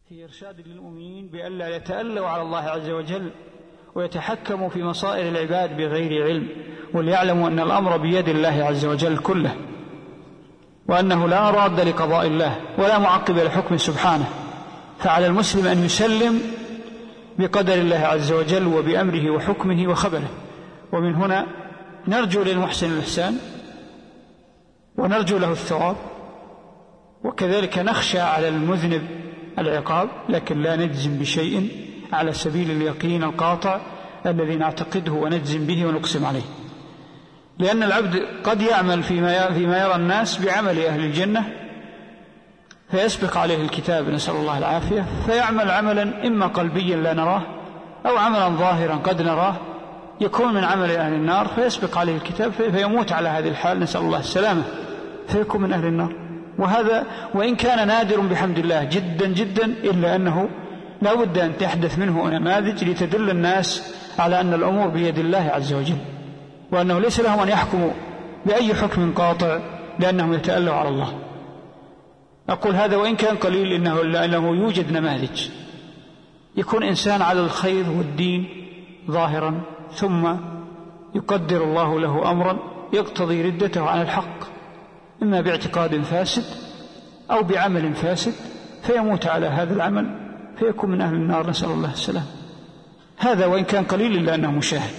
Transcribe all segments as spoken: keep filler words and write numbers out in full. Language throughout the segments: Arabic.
في إرشاد للمؤمنين بألا يتألوا على الله عز وجل ويتحكموا في مصائر العباد بغير علم، وليعلموا أن الأمر بيد الله عز وجل كله، وأنه لا راد لقضاء الله ولا معقب لحكم سبحانه. فعلى المسلم أن يسلم بقدر الله عز وجل وبأمره وحكمه وخبره. ومن هنا نرجو للمحسن الإحسان ونرجو له الثواب، وكذلك نخشى على المذنب العقاب، لكن لا نجزم بشيء على سبيل اليقين القاطع الذي نعتقده ونجزم به ونقسم عليه، لأن العبد قد يعمل فيما فيما يرى الناس بعمل أهل الجنة فيسبق عليه الكتاب، نسأل الله العافية، فيعمل عملا إما قلبيا لا نراه أو عملا ظاهرا قد نراه يكون من عمل أهل النار فيسبق عليه الكتاب فيموت على هذه الحال، نسأل الله السلامة، فيكون من أهل النار. وهذا وإن كان نادر بحمد الله جدا جدا، إلا أنه لا بد أن تحدث منه نماذج لتدل الناس على أن الأمور بيد الله عز وجل، وأنه ليس لهم أن يحكموا بأي حكم قاطع لأنهم يتألوا على الله. أقول هذا وإن كان قليل، إنه لأنه يوجد نماذج يكون إنسان على الخير والدين ظاهرا، ثم يقدر الله له أمرا يقتضي ردته عن الحق، إما باعتقاد فاسد أو بعمل فاسد، فيموت على هذا العمل فيكون من أهل النار، نسأل الله السلام. هذا وإن كان قليل إلا أنه مشاهد.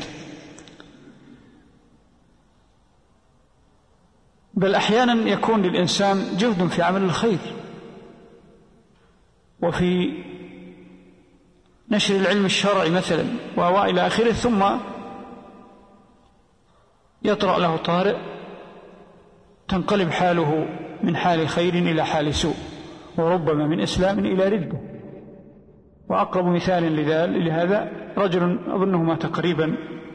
بل أحيانا يكون للإنسان جهد في عمل الخير وفي نشر العلم الشرعي مثلا وإلى آخره، ثم يطرأ له طارئ تنقلب حاله من حال خير إلى حال سوء، وربما من إسلام إلى ردة. وأقرب مثال لهذا رجل أظنه مات قريبا،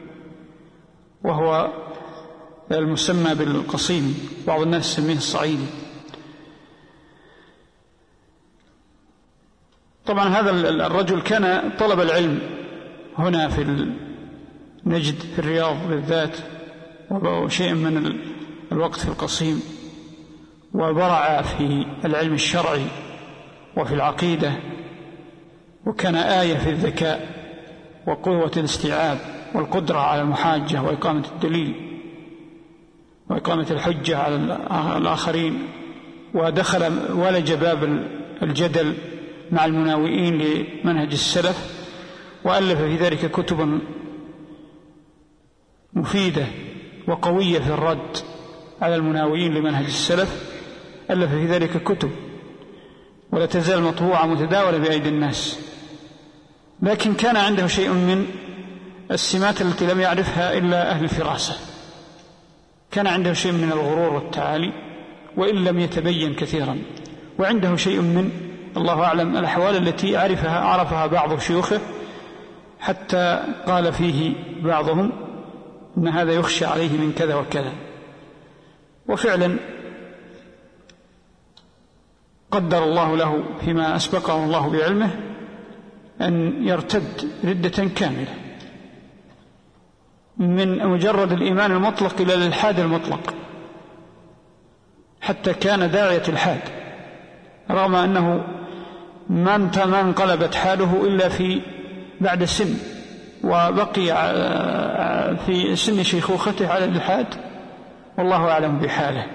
وهو المسمى بالقصيم، بعض الناس يسميه الصعيدي. طبعا هذا الرجل كان طلب العلم هنا في نجد في الرياض بالذات، وشيء من الوقت في القصيم، وبرع في العلم الشرعي وفي العقيدة، وكان آية في الذكاء وقوة الاستيعاب والقدرة على المحاجة وإقامة الدليل وإقامة الحجة على الآخرين، ودخل ولج باب الجدل مع المناوئين لمنهج السلف، وألف في ذلك كتبا مفيدة وقوية في الرد على المناوئين لمنهج السلف، ألف في ذلك كتب ولا تزال مطبوعة متداولة بأيدي الناس. لكن كان عنده شيء من السمات التي لم يعرفها إلا أهل الفراسة، كان عنده شيء من الغرور والتعالي وإن لم يتبين كثيرا، وعنده شيء من الله أعلم الأحوال التي عرفها عرفها بعض شيوخه، حتى قال فيه بعضهم إن هذا يخشى عليه من كذا وكذا. وفعلا قدر الله له فيما أسبقه الله بعلمه أن يرتد ردة كاملة من مجرد الإيمان المطلق إلى الإلحاد المطلق، حتى كان داعية الحاد، رغم أنه ما انقلبت حاله إلا في بعد سن، وبقي في سن شيخوخته على الإلحاد، والله أعلم بحاله.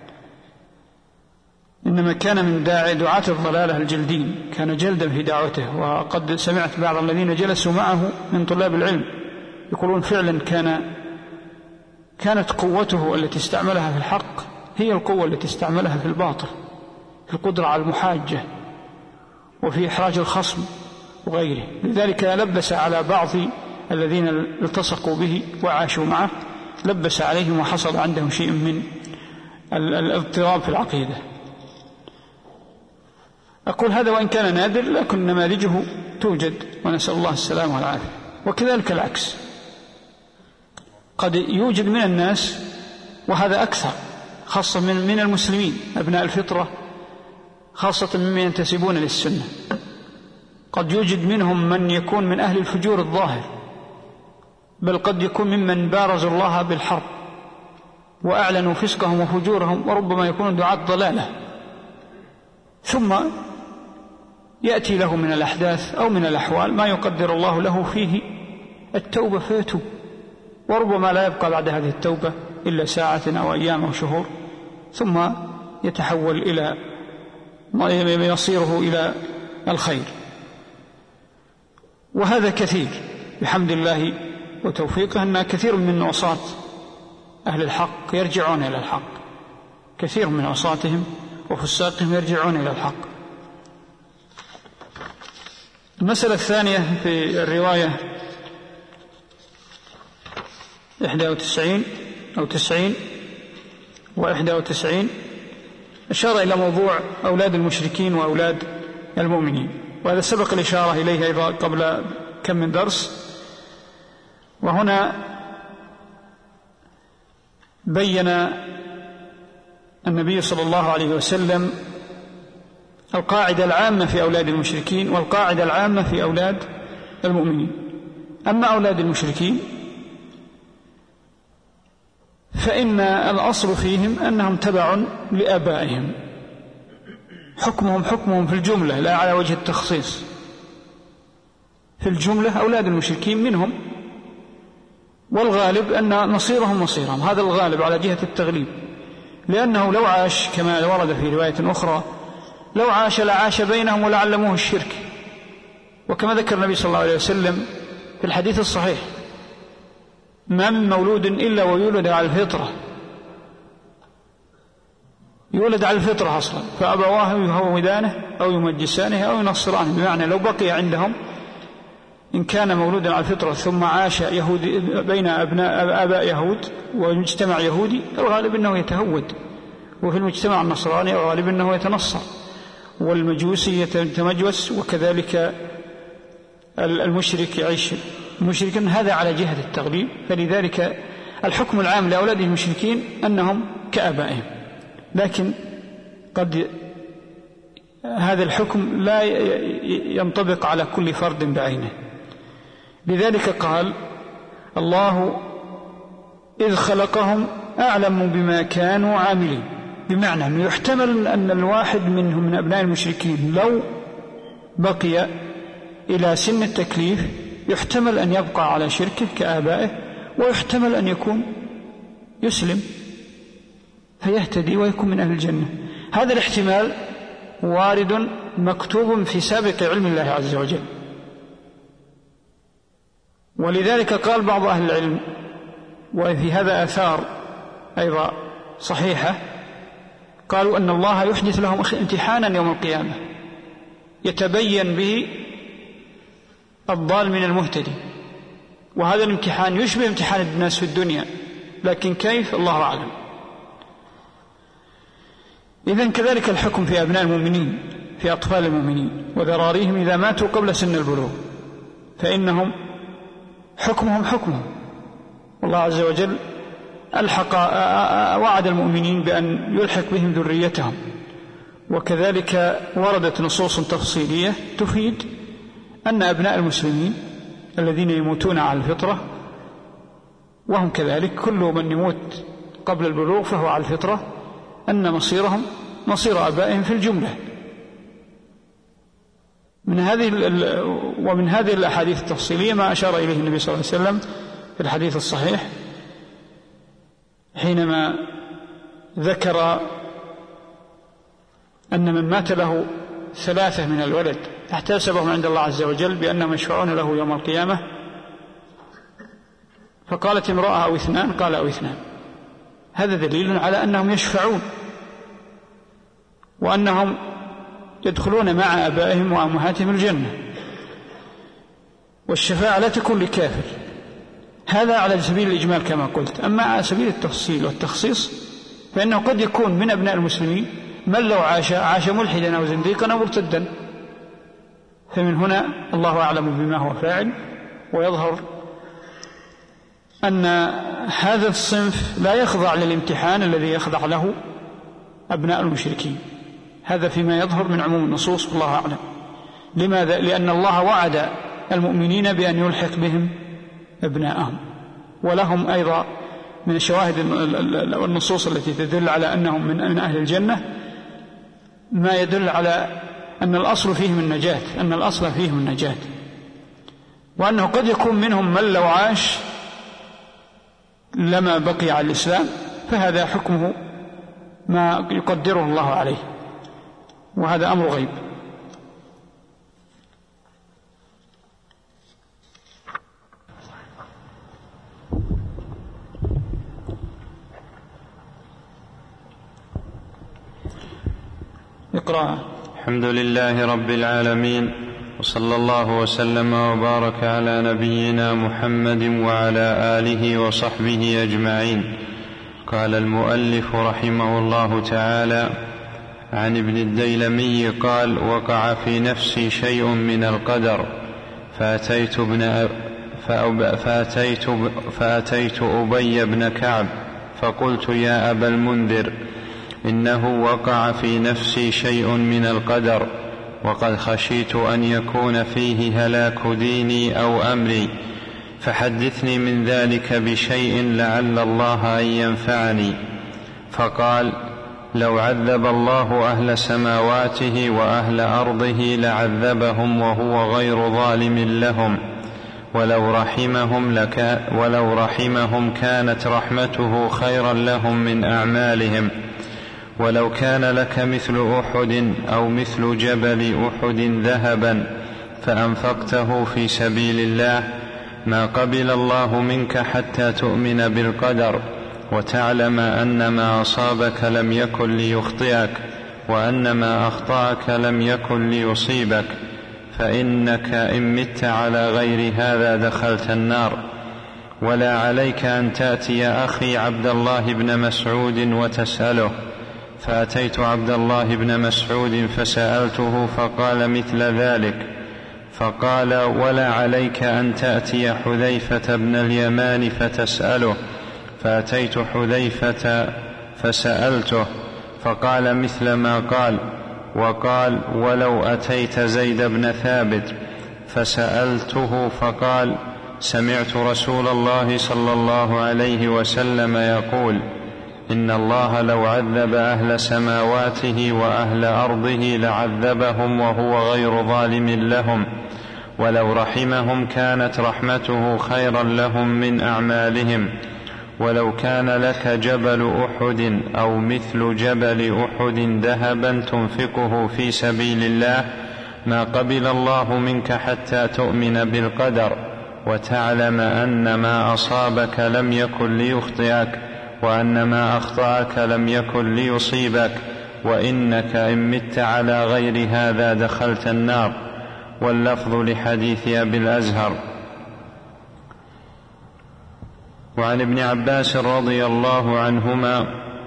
إنما كان من داعي دعاة الضلالة الجلدين، كان جلدا في دعوته. وقد سمعت بعض الذين جلسوا معه من طلاب العلم يقولون فعلا كان كانت قوته التي استعملها في الحق هي القوة التي استعملها في الباطل، في القدرة على المحاجة وفي إحراج الخصم وغيره. لذلك لبس على بعض الذين التصقوا به وعاشوا معه، لبس عليهم وحصل عندهم شيء من الاضطراب في العقيدة. أقول هذا وإن كان نادر، لكن نماذجه توجد، ونسأل الله السلامة والعافية. وكذلك العكس، قد يوجد من الناس، وهذا أكثر خاصة من, من المسلمين أبناء الفطرة، خاصة ممن ينتسبون للسنة، قد يوجد منهم من يكون من أهل الفجور الظاهر، بل قد يكون ممن بارزوا الله بالحرب وأعلنوا فسقهم وفجورهم، وربما يكونوا دعاة ضلالة، ثم يأتي له من الأحداث أو من الأحوال ما يقدر الله له فيه التوبة فيتوب، وربما لا يبقى بعد هذه التوبة إلا ساعة أو أيام أو شهور، ثم يتحول إلى يصيره إلى الخير. وهذا كثير بحمد الله وتوفيقه، أن كثير من عصاة أهل الحق يرجعون إلى الحق، كثير من عصاتهم وفساقهم يرجعون إلى الحق. المسألة الثانية في الرواية إحدى وتسعين أو تسعين وإحدى وتسعين أشار إلى موضوع أولاد المشركين وأولاد المؤمنين، وهذا سبق الإشارة إليه أيضا قبل كم من درس. وهنا بين النبي صلى الله عليه وسلم القاعدة العامة في أولاد المشركين والقاعدة العامة في أولاد المؤمنين. أما أولاد المشركين فإن الأصل فيهم أنهم تبع لآبائهم، حكمهم حكمهم في الجملة لا على وجه التخصيص، في الجملة أولاد المشركين منهم، والغالب أن نصيرهم مصيرهم، هذا الغالب على جهة التغليب، لأنه لو عاش كما ورد في رواية أخرى لو عاش لعاش بينهم ولعلموه الشرك. وكما ذكر النبي صلى الله عليه وسلم في الحديث الصحيح: ما من مولود إلا ويولد على الفطرة، يولد على الفطرة أصلا، فأبواه يهودانه أو يمجسانه أو ينصرانه، بمعنى لو بقي عندهم إن كان مولودا على الفطرة ثم عاش يهودي بين أبناء آباء يهود ومجتمع يهودي، الغالب أنه يتهود، وفي المجتمع النصراني الغالب أنه يتنصر، والمجوسي يتمجوس، وكذلك المشرك يعيش مشركا، هذا على جهة التغليب. فلذلك الحكم العام لأولاد المشركين أنهم كآبائهم، لكن قد هذا الحكم لا ينطبق على كل فرد بعينه. لذلك قال الله إذ خلقهم أعلم بما كانوا عاملين، بمعنى أنه يحتمل أن الواحد منهم من أبناء المشركين لو بقي إلى سن التكليف يحتمل أن يبقى على شركه كآبائه، ويحتمل أن يكون يسلم فيهتدي ويكون من أهل الجنة. هذا الاحتمال وارد مكتوب في سابق علم الله عز وجل. ولذلك قال بعض أهل العلم، وفي هذا آثار أيضا صحيحة، قالوا أن الله يحدث لهم امتحانا يوم القيامة يتبين به الضال من المهتدي، وهذا الامتحان يشبه امتحان الناس في الدنيا، لكن كيف الله أعلم. إذن كذلك الحكم في أبناء المؤمنين، في أطفال المؤمنين وذراريهم إذا ماتوا قبل سن البلوغ، فإنهم حكمهم حكمهم، والله عز وجل ألحق وعد المؤمنين بأن يلحق بهم ذريتهم. وكذلك وردت نصوص تفصيلية تفيد أن أبناء المسلمين الذين يموتون على الفطرة وهم كذلك، كل من يموت قبل البلوغ فهو على الفطرة، أن مصيرهم مصير آبائهم في الجملة. من هذه ومن هذه الأحاديث التفصيلية ما أشار إليه النبي صلى الله عليه وسلم في الحديث الصحيح حينما ذكر أن من مات له ثلاثة من الولد احتسبهم عند الله عز وجل بأنهم يشفعون له يوم القيامة، فقالت امرأة أو اثنان، قال أو اثنان. هذا دليل على أنهم يشفعون وأنهم يدخلون مع أبائهم وأمهاتهم الجنة، والشفاعة لا تكون لكافر. هذا على سبيل الإجمال كما قلت. أما على سبيل التفصيل والتخصيص فإنه قد يكون من أبناء المسلمين من لو عاش عاش ملحدا أو زنديقا أو مرتدا، فمن هنا الله أعلم بما هو فاعل. ويظهر أن هذا الصنف لا يخضع للامتحان الذي يخضع له أبناء المشركين، هذا فيما يظهر من عموم النصوص والله أعلم. لماذا؟ لأن الله وعد المؤمنين بأن يلحق بهم أبناءهم، ولهم أيضا من الشواهد والنصوص التي تدل على أنهم من أهل الجنة ما يدل على أن الأصل فيهم النجاة، أن الأصل فيهم النجاة، وأنه قد يكون منهم من لو عاش لما بقي على الإسلام، فهذا حكمه ما يقدره الله عليه، وهذا أمر غيب. اقرأ. الحمد لله رب العالمين، وصلى الله وسلم وبارك على نبينا محمد وعلى آله وصحبه أجمعين. قال المؤلف رحمه الله تعالى: عن ابن الديلمي قال: وقع في نفسي شيء من القدر فأتيت, ابن فأتيت, فأتيت أبي بن كعب فقلت: يا أبا المنذر، إنه وقع في نفسي شيء من القدر، وقد خشيت أن يكون فيه هلاك ديني أو أمري، فحدثني من ذلك بشيء لعل الله أن ينفعني. فقال: لو عذب الله أهل سماواته وأهل أرضه لعذبهم وهو غير ظالم لهم، ولو رحمهم, لك ولو رحمهم كانت رحمته خيرا لهم من أعمالهم. ولو كان لك مثل أحد أو مثل جبل أحد ذهبا فأنفقته في سبيل الله ما قبل الله منك حتى تؤمن بالقدر وتعلم أن ما أصابك لم يكن ليخطئك وأن ما أخطأك لم يكن ليصيبك، فإنك إن مت على غير هذا دخلت النار. ولا عليك أن تأتي أخي عبد الله بن مسعود وتسأله. فأتيت عبد الله بن مسعود فسألته فقال مثل ذلك. فقال: ولا عليك أن تأتي حذيفة بن اليمان فتسأله. فأتيت حذيفة فسألته فقال مثل ما قال. وقال: ولو أتيت زيد بن ثابت فسألته فقال: سمعت رسول الله صلى الله عليه وسلم يقول: إن الله لو عذب أهل سماواته وأهل أرضه لعذبهم وهو غير ظالم لهم، ولو رحمهم كانت رحمته خيرا لهم من أعمالهم. ولو كان لك جبل أحد أو مثل جبل أحد ذهبا تنفقه في سبيل الله ما قبل الله منك حتى تؤمن بالقدر وتعلم أن ما أصابك لم يكن ليخطئك وأن ما أخطأك لم يكن ليصيبك، وإنك إن مت على غير هذا دخلت النار. واللفظ لحديث أبي الأزهر. وعن ابن عباس رضي الله عنهما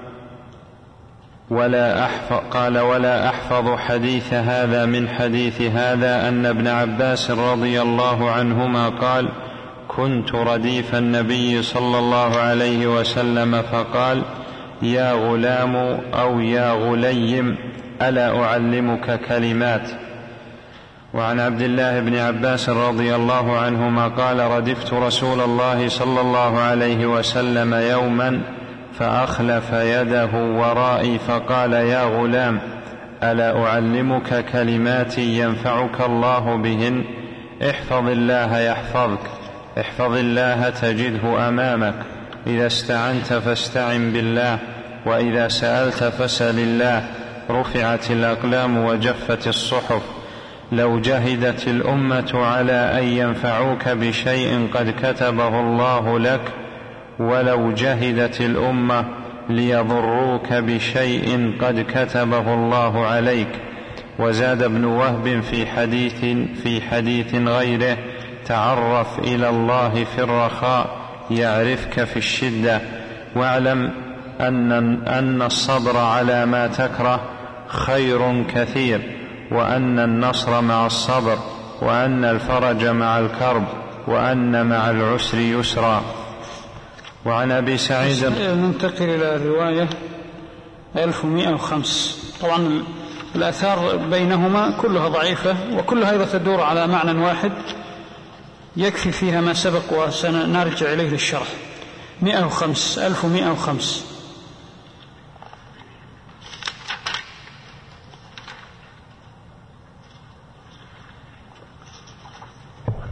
ولا أحفظ قال: ولا أحفظ حديث هذا من حديث هذا أن ابن عباس رضي الله عنهما قال: كنت رديف النبي صلى الله عليه وسلم فقال: يا غلام أو يا غليم ألا أعلمك كلمات. وعن عبد الله بن عباس رضي الله عنهما قال: ردفت رسول الله صلى الله عليه وسلم يوما فأخلف يده ورائي فقال: يا غلام ألا أعلمك كلمات ينفعك الله بهن؟ احفظ الله يحفظك، احفظ الله تجده أمامك، إذا استعنت فاستعن بالله، وإذا سألت فسل الله. رفعت الأقلام وجفت الصحف. لو جهدت الأمة على أن ينفعوك بشيء قد كتبه الله لك، ولو جهدت الأمة ليضروك بشيء قد كتبه الله عليك. وزاد ابن وهب في حديث, في حديث غيره: تعرف إلى الله في الرخاء يعرفك في الشدة، واعلم أن, أن الصبر على ما تكره خير كثير، وأن النصر مع الصبر، وأن الفرج مع الكرب، وأن مع العسر يسرا. وعن أبي سعيد ننتقل إلى الرواية ألف ومئة وخمس. طبعا الآثار بينهما كلها ضعيفة وكلها أيضا تدور على معنى واحد يكفي فيها ما سبق وسنرجع إليه للشرح. مئة وخمس ألف ومئة وخمس.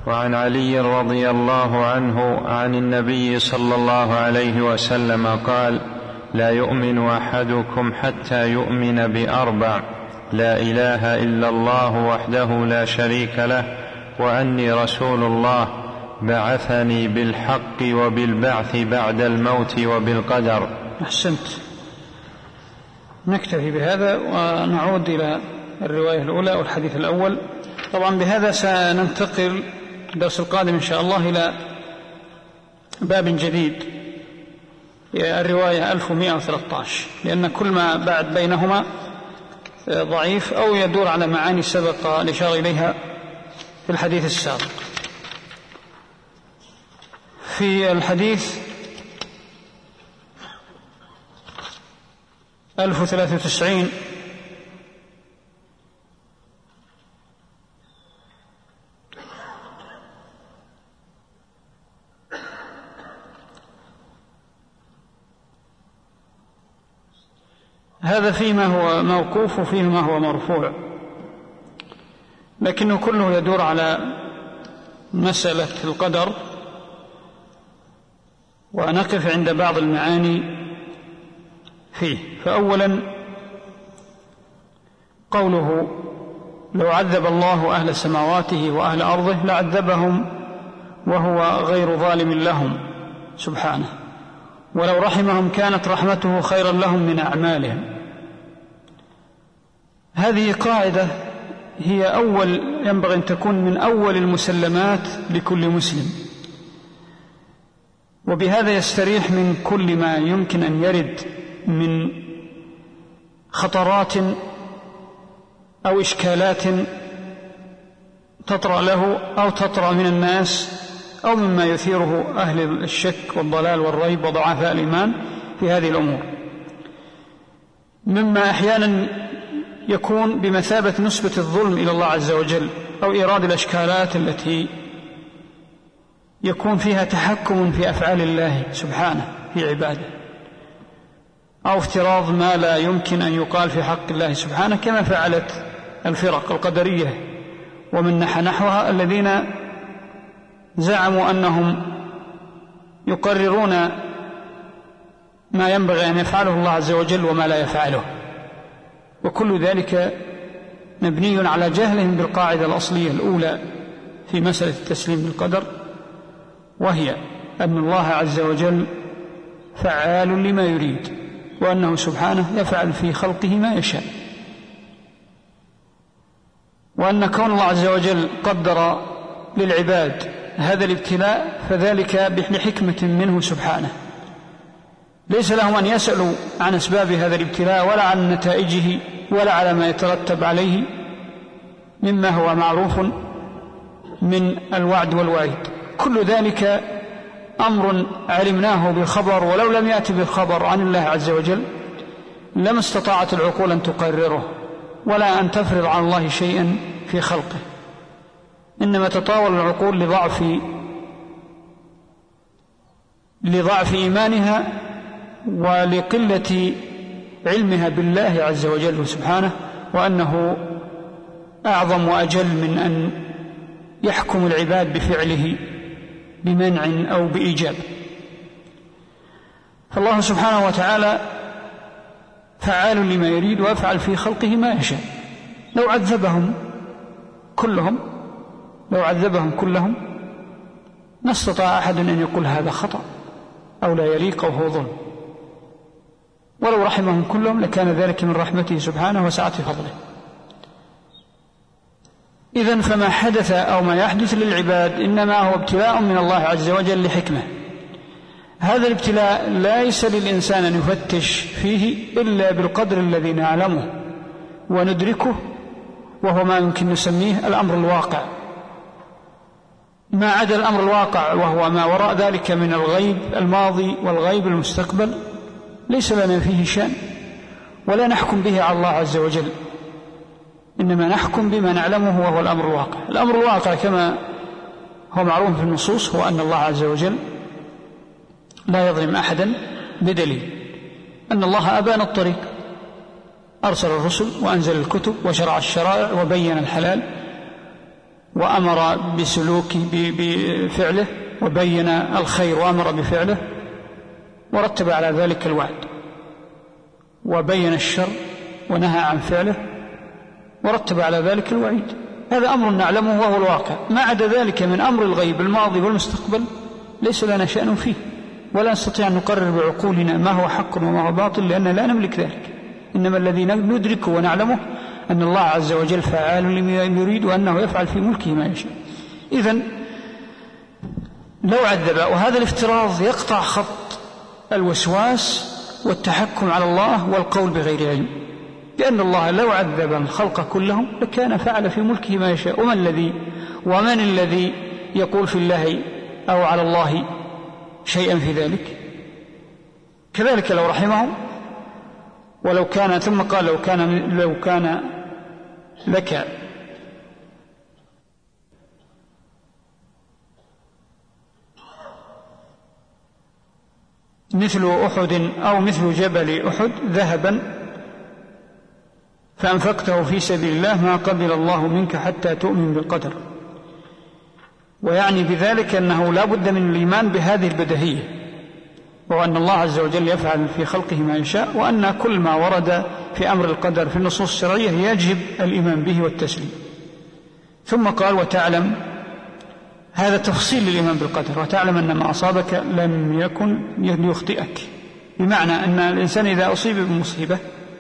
وعن علي رضي الله عنه عن النبي صلى الله عليه وسلم قال: لا يؤمن أحدكم حتى يؤمن بأربع: لا إله إلا الله وحده لا شريك له، وأني رسول الله، بعثني بالحق وبالبعث بعد الموت وبالقدر. أحسنت. نكتفي بهذا ونعود إلى الرواية الأولى والحديث الأول. طبعا بهذا سننتقل الدرس القادم إن شاء الله إلى باب جديد، الرواية ألف ومئة وثلاثة عشر، لأن كل ما بعد بينهما ضعيف أو يدور على معاني سبق الإشارة إليها في الحديث السابق. في الحديث ألف وثلاثة وتسعين هذا فيما هو موقوف وفيما هو مرفوع، لكنه كله يدور على مسألة القدر، ونقف عند بعض المعاني فيه. فأولا قوله: لو عذب الله أهل سماواته وأهل أرضه لعذبهم وهو غير ظالم لهم سبحانه، ولو رحمهم كانت رحمته خيرا لهم من أعمالهم. هذه قاعدة هي أول ينبغي أن تكون من أول المسلمات لكل مسلم، وبهذا يستريح من كل ما يمكن أن يرد من خطرات أو إشكالات تطرأ له أو تطرأ من الناس أو مما يثيره أهل الشك والضلال والريب وضعفاء الإيمان في هذه الأمور، مما أحيانا يكون بمثابة نسبة الظلم إلى الله عز وجل، أو إيراد الأشكالات التي يكون فيها تحكم في أفعال الله سبحانه في عباده، أو افتراض ما لا يمكن أن يقال في حق الله سبحانه، كما فعلت الفرق القدرية ومن نحى نحوها الذين زعموا أنهم يقررون ما ينبغي أن يفعله الله عز وجل وما لا يفعله، وكل ذلك مبني على جهلهم بالقاعدة الأصلية الأولى في مسألة التسليم بالقدر، وهي أن الله عز وجل فعال لما يريد، وأنه سبحانه يفعل في خلقه ما يشاء، وأن كون الله عز وجل قدر للعباد هذا الابتلاء فذلك بحكمة منه سبحانه، ليس لهم أن يسألوا عن أسباب هذا الابتلاء ولا عن نتائجه ولا على ما يترتب عليه مما هو معروف من الوعد والوعيد. كل ذلك أمر علمناه بالخبر، ولو لم يأتي بالخبر عن الله عز وجل لما استطاعت العقول أن تقرره ولا أن تفرض على الله شيئا في خلقه، إنما تطاول العقول لضعف لضعف إيمانها ولقلة علمها بالله عز وجل سبحانه، وأنه أعظم وأجل من أن يحكم العباد بفعله بمنع أو بإيجاب. فالله سبحانه وتعالى فعال لما يريد ويفعل في خلقه ما يشاء. لو عذبهم كلهم لو عذبهم كلهم ما استطاع أحد أن يقول هذا خطأ أو لا يليق أو هو ظلم، ولو رحمهم كلهم لكان ذلك من رحمته سبحانه وسعة فضله. إذن فما حدث أو ما يحدث للعباد إنما هو ابتلاء من الله عز وجل لحكمة. هذا الابتلاء ليس للإنسان أن يفتش فيه إلا بالقدر الذي نعلمه وندركه، وهو ما يمكن نسميه الأمر الواقع. ما عدا الأمر الواقع وهو ما وراء ذلك من الغيب الماضي والغيب المستقبل ليس لنا فيه شأن ولا نحكم به على الله عز وجل، إنما نحكم بما نعلمه وهو الأمر الواقع. الأمر الواقع كما هو معروف في النصوص هو أن الله عز وجل لا يظلم أحدا، بدليل أن الله أبان الطريق، أرسل الرسل وأنزل الكتب وشرع الشرائع وبين الحلال وأمر بسلوك بفعله وبين الخير وأمر بفعله ورتب على ذلك الوعد، وبين الشر ونهى عن فعله ورتب على ذلك الوعيد. هذا أمر نعلمه وهو الواقع. ما عدا ذلك من أمر الغيب الماضي والمستقبل ليس لنا شأن فيه، ولا نستطيع أن نقرر بعقولنا ما هو حق وما هو باطل، لأن لا نملك ذلك. إنما الذي ندركه ونعلمه أن الله عز وجل فعال لما يريد، وأنه يفعل في ملكه ما يشاء. إذن لو عذب، وهذا الافتراض يقطع خط الوسواس والتحكم على الله والقول بغير علم، لأن الله لو عذب الخلق كلهم لكان فعل في ملكه ما يشاء. ومن الذي ومن الذي يقول في الله أو على الله شيئا في ذلك؟ كذلك لو رحمهم ولو كان، ثم قال لو كان لو كان لك مثل أحد أو مثل جبل أحد ذهبا فأنفقته في سبيل الله ما قبل الله منك حتى تؤمن بالقدر. ويعني بذلك أنه لا بد من الإيمان بهذه البديهية، وأن الله عز وجل يفعل في خلقه ما يشاء، وأن كل ما ورد في أمر القدر في النصوص الشرعية يجب الإيمان به والتسليم. ثم قال وتعلم، هذا تفصيل للإيمان بالقدر، وتعلم أن ما أصابك لم يكن ليخطئك، بمعنى أن الإنسان إذا أصيب بمصيبة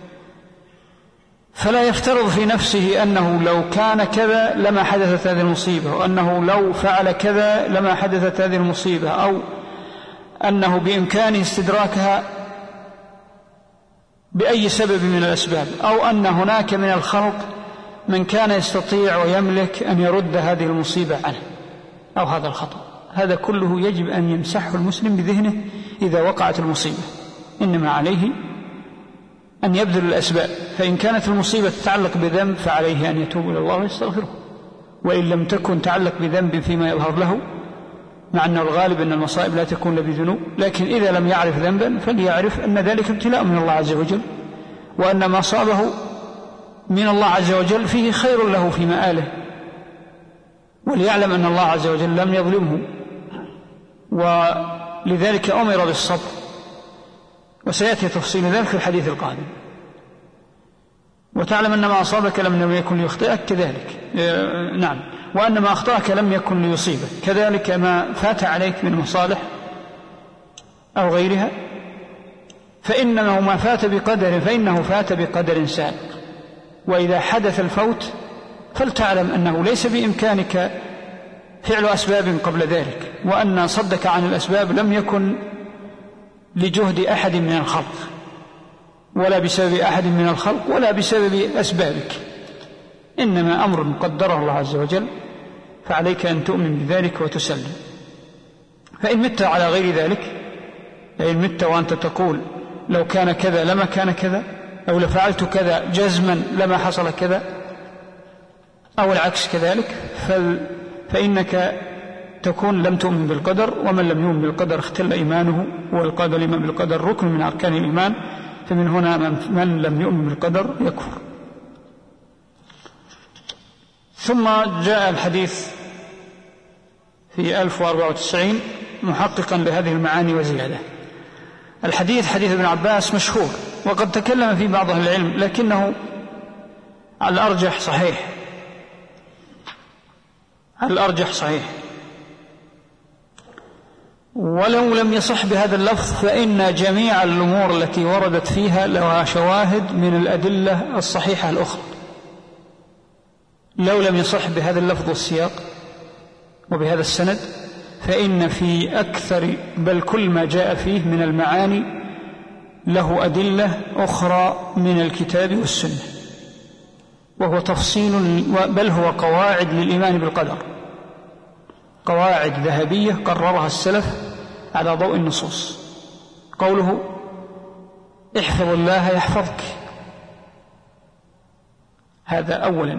فلا يفترض في نفسه أنه لو كان كذا لما حدثت هذه المصيبة، وأنه لو فعل كذا لما حدثت هذه المصيبة، أو أنه بإمكانه استدراكها بأي سبب من الأسباب، أو أن هناك من الخلق من كان يستطيع ويملك أن يرد هذه المصيبة عنه أو هذا الخطأ. هذا كله يجب أن يمسحه المسلم بذهنه إذا وقعت المصيبة. إنما عليه أن يبذل الأسباب، فإن كانت المصيبة تتعلق بذنب فعليه أن يتوب إلى الله ويستغفره، وإن لم تكن تعلق بذنب فيما يظهر له، مع أن الغالب أن المصائب لا تكون بذنوب، لكن إذا لم يعرف ذنبا فليعرف أن ذلك ابتلاء من الله عز وجل، وأن ما صابه من الله عز وجل فيه خير له في مآله، وليعلم أن الله عز وجل لم يظلمه، ولذلك أمر بالصبر، وسيأتي تفصيل ذلك في الحديث القادم. وتعلم أن ما أصابك لم يكن ليخطئك كذلك، نعم، وأن ما أخطأك لم يكن ليصيبك كذلك. ما فات عليك من مصالح أو غيرها فإنه ما فات بقدر فإنه فات بقدر سابق، وإذا حدث الفوت فلتعلم أنه ليس بإمكانك فعل أسباب قبل ذلك، وأن صدك عن الأسباب لم يكن لجهد أحد من الخلق، ولا بسبب أحد من الخلق، ولا بسبب أسبابك، إنما أمر قدره الله عز وجل، فعليك أن تؤمن بذلك وتسلم. فإن مت على غير ذلك، فإن مت وأنت تقول لو كان كذا لما كان كذا، أو لفعلت كذا جزما لما حصل كذا، أو العكس كذلك، فإنك تكون لم تؤمن بالقدر، ومن لم يؤمن بالقدر اختل إيمانه، والقدر الإيمان بالقدر ركن من أركان الإيمان، فمن هنا من لم يؤمن بالقدر يكفر. ثم جاء الحديث في ألف وأربعة وتسعين محققا لهذه المعاني وزيادة. الحديث حديث ابن عباس مشهور، وقد تكلم فيه بعض أهل العلم، لكنه على الأرجح صحيح، على الأرجح صحيح، ولو لم يصح بهذا اللفظ فإن جميع الأمور التي وردت فيها لها شواهد من الأدلة الصحيحة الأخرى. لو لم يصح بهذا اللفظ والسياق وبهذا السند فإن في أكثر بل كل ما جاء فيه من المعاني له أدلة أخرى من الكتاب والسنة، وهو تفصيل بل هو قواعد للإيمان بالقدر، قواعد ذهبية قررها السلف على ضوء النصوص. قوله احفظ الله يحفظك، هذا أولا،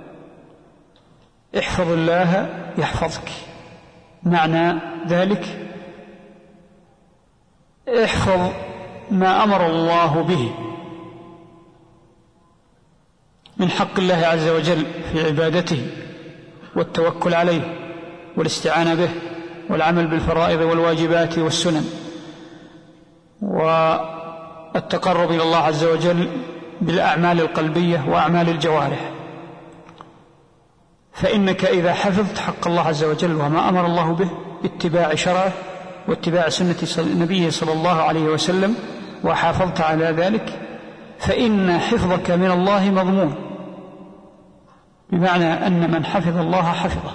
احفظ الله يحفظك، معنى ذلك احفظ ما أمر الله به من حق الله عز وجل في عبادته والتوكل عليه والاستعانة به والعمل بالفرائض والواجبات والسنن والتقرب إلى الله عز وجل بالأعمال القلبية وأعمال الجوارح. فإنك إذا حفظت حق الله عز وجل وما أمر الله به باتباع شرعه واتباع سنة نبيه صلى الله عليه وسلم وحافظت على ذلك فإن حفظك من الله مضمون، بمعنى أن من حفظ الله حفظه،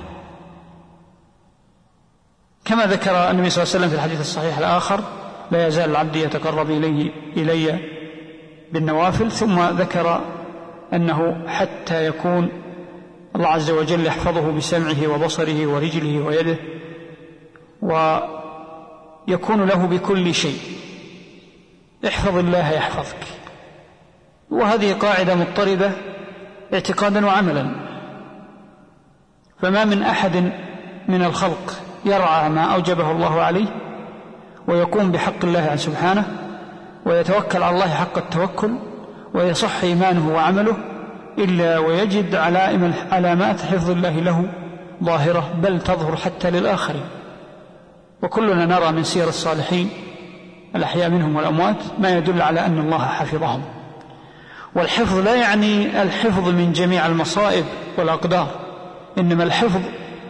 كما ذكر النبي صلى الله عليه وسلم في الحديث الصحيح الآخر: لا يزال العبد يتقرب إلي, إلي بالنوافل، ثم ذكر أنه حتى يكون الله عز وجل يحفظه بسمعه وبصره ورجله ويده ويكون له بكل شيء. احفظ الله يحفظك، وهذه قاعدة مضطردة اعتقادا وعملا، فما من أحد من الخلق يرعى ما أوجبه الله عليه ويقوم بحق الله سبحانه ويتوكل على الله حق التوكل ويصح إيمانه وعمله إلا ويجد علائم علامات حفظ الله له ظاهرة، بل تظهر حتى للآخرين. وكلنا نرى من سير الصالحين الأحياء منهم والأموات ما يدل على أن الله حفظهم. والحفظ لا يعني الحفظ من جميع المصائب والأقدار، إنما الحفظ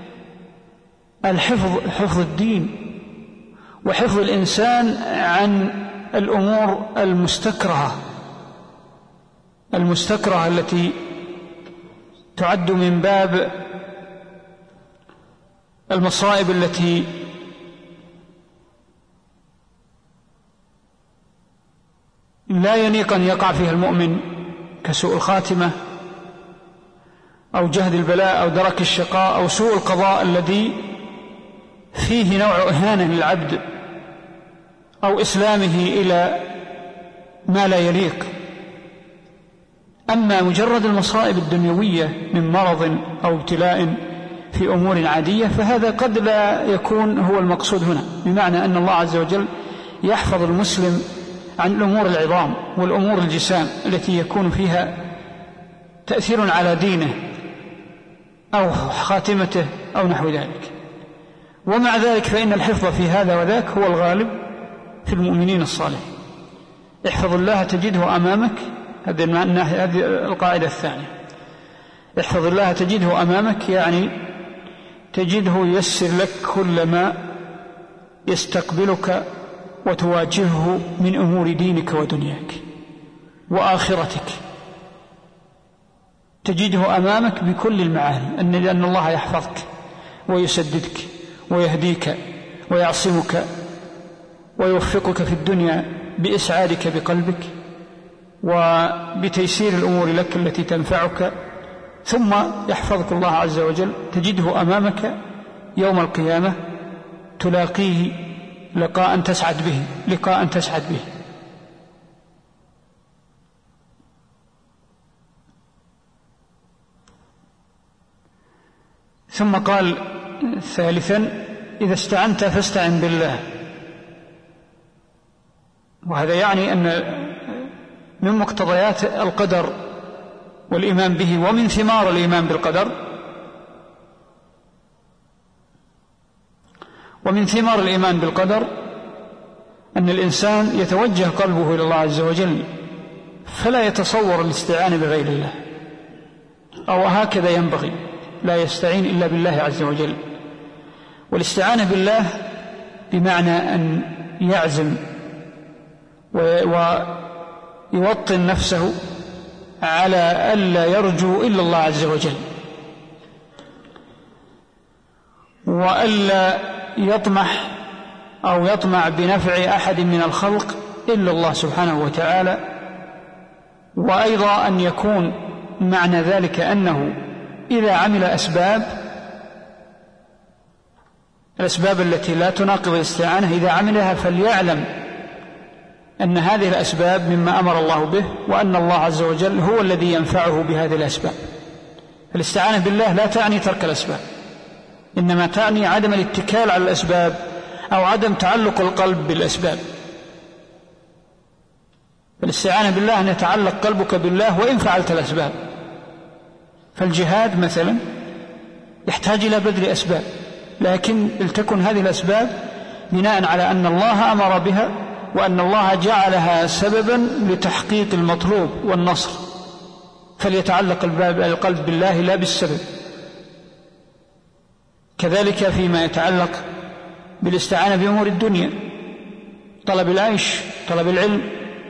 الحفظ حفظ الدين وحفظ الإنسان عن الأمور المستكرهة المستكرهة التي تعد من باب المصائب التي لا يليق أن يقع فيها المؤمن، كسوء الخاتمة أو جهد البلاء أو درك الشقاء أو سوء القضاء الذي فيه نوع إهانة للعبد أو إسلامه إلى ما لا يليق. أما مجرد المصائب الدنيوية من مرض أو ابتلاء في أمور عادية فهذا قد لا يكون هو المقصود هنا، بمعنى أن الله عز وجل يحفظ المسلم عن الأمور العظام والأمور الجسام التي يكون فيها تأثير على دينه أو خاتمته أو نحو ذلك. ومع ذلك فإن الحفظ في هذا وذاك هو الغالب في المؤمنين الصالحين. احفظ الله تجده أمامك، هذه القاعدة الثانية. احفظ الله تجده أمامك يعني تجده ييسر لك كل ما يستقبلك وتواجهه من أمور دينك ودنياك وآخرتك، تجده أمامك بكل المعاني، أن الله يحفظك ويسددك ويهديك ويعصمك ويوفقك في الدنيا بإسعادك بقلبك وبتيسير الأمور لك التي تنفعك، ثم يحفظك الله عز وجل تجده أمامك يوم القيامة تلاقيه لقاء تسعد به لقاء تسعد به. ثم قال ثالثا: إذا استعنت فاستعن بالله. وهذا يعني أن من مقتضيات القدر والإيمان به ومن ثمار الإيمان بالقدر ومن ثمار الإيمان بالقدر أن الإنسان يتوجه قلبه إلى الله عز وجل فلا يتصور الاستعانة بغير الله، أو هكذا ينبغي، لا يستعين إلا بالله عز وجل. والاستعانة بالله بمعنى أن يعزم ويوطن نفسه على ألا يرجو إلا الله عز وجل، وألا يطمح أو يطمع بنفع أحد من الخلق إلا الله سبحانه وتعالى. وأيضا أن يكون معنى ذلك أنه إذا عمل أسباب الأسباب التي لا تناقض الاستعانة إذا عملها فليعلم أن هذه الأسباب مما أمر الله به، وأن الله عز وجل هو الذي ينفعه بهذه الأسباب. الاستعانة بالله لا تعني ترك الأسباب، إنما تعني عدم الاتكال على الأسباب أو عدم تعلق القلب بالأسباب. الاستعانة بالله أن يتعلق قلبك بالله وإن فعلت الأسباب. فالجهاد مثلا يحتاج إلى بذل أسباب، لكن لتكن هذه الأسباب بناء على أن الله أمر بها وأن الله جعلها سببا لتحقيق المطلوب والنصر، فليتعلق القلب بالله لا بالسبب. كذلك فيما يتعلق بالاستعانة بأمور الدنيا، طلب العيش، طلب العلم،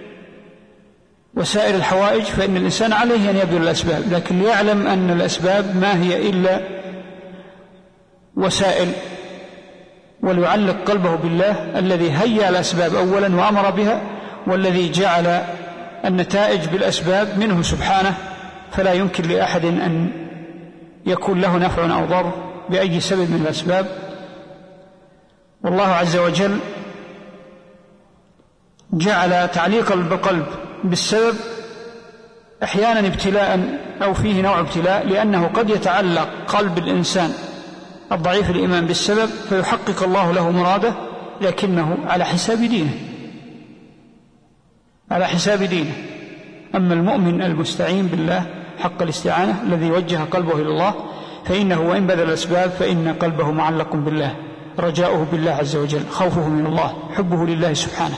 وسائر الحوائج، فإن الإنسان عليه أن يبذل الأسباب، لكن ليعلم أن الأسباب ما هي إلا وسائل، وليعلق قلبه بالله الذي هيأ الأسباب أولا وأمر بها، والذي جعل النتائج بالأسباب منه سبحانه، فلا يمكن لأحد أن يكون له نفع أو ضر بأي سبب من الأسباب. والله عز وجل جعل تعليق القلب بالسبب أحيانا ابتلاء أو فيه نوع ابتلاء، لأنه قد يتعلق قلب الإنسان الضعيف الإيمان بالسبب فيحقق الله له مراده، لكنه على حساب دينه، على حساب دينه. أما المؤمن المستعين بالله حق الاستعانة الذي وجه قلبه إلى الله، فإنه وإن بذل الأسباب فإن قلبه معلق بالله، رجاؤه بالله عز وجل، خوفه من الله، حبه لله سبحانه.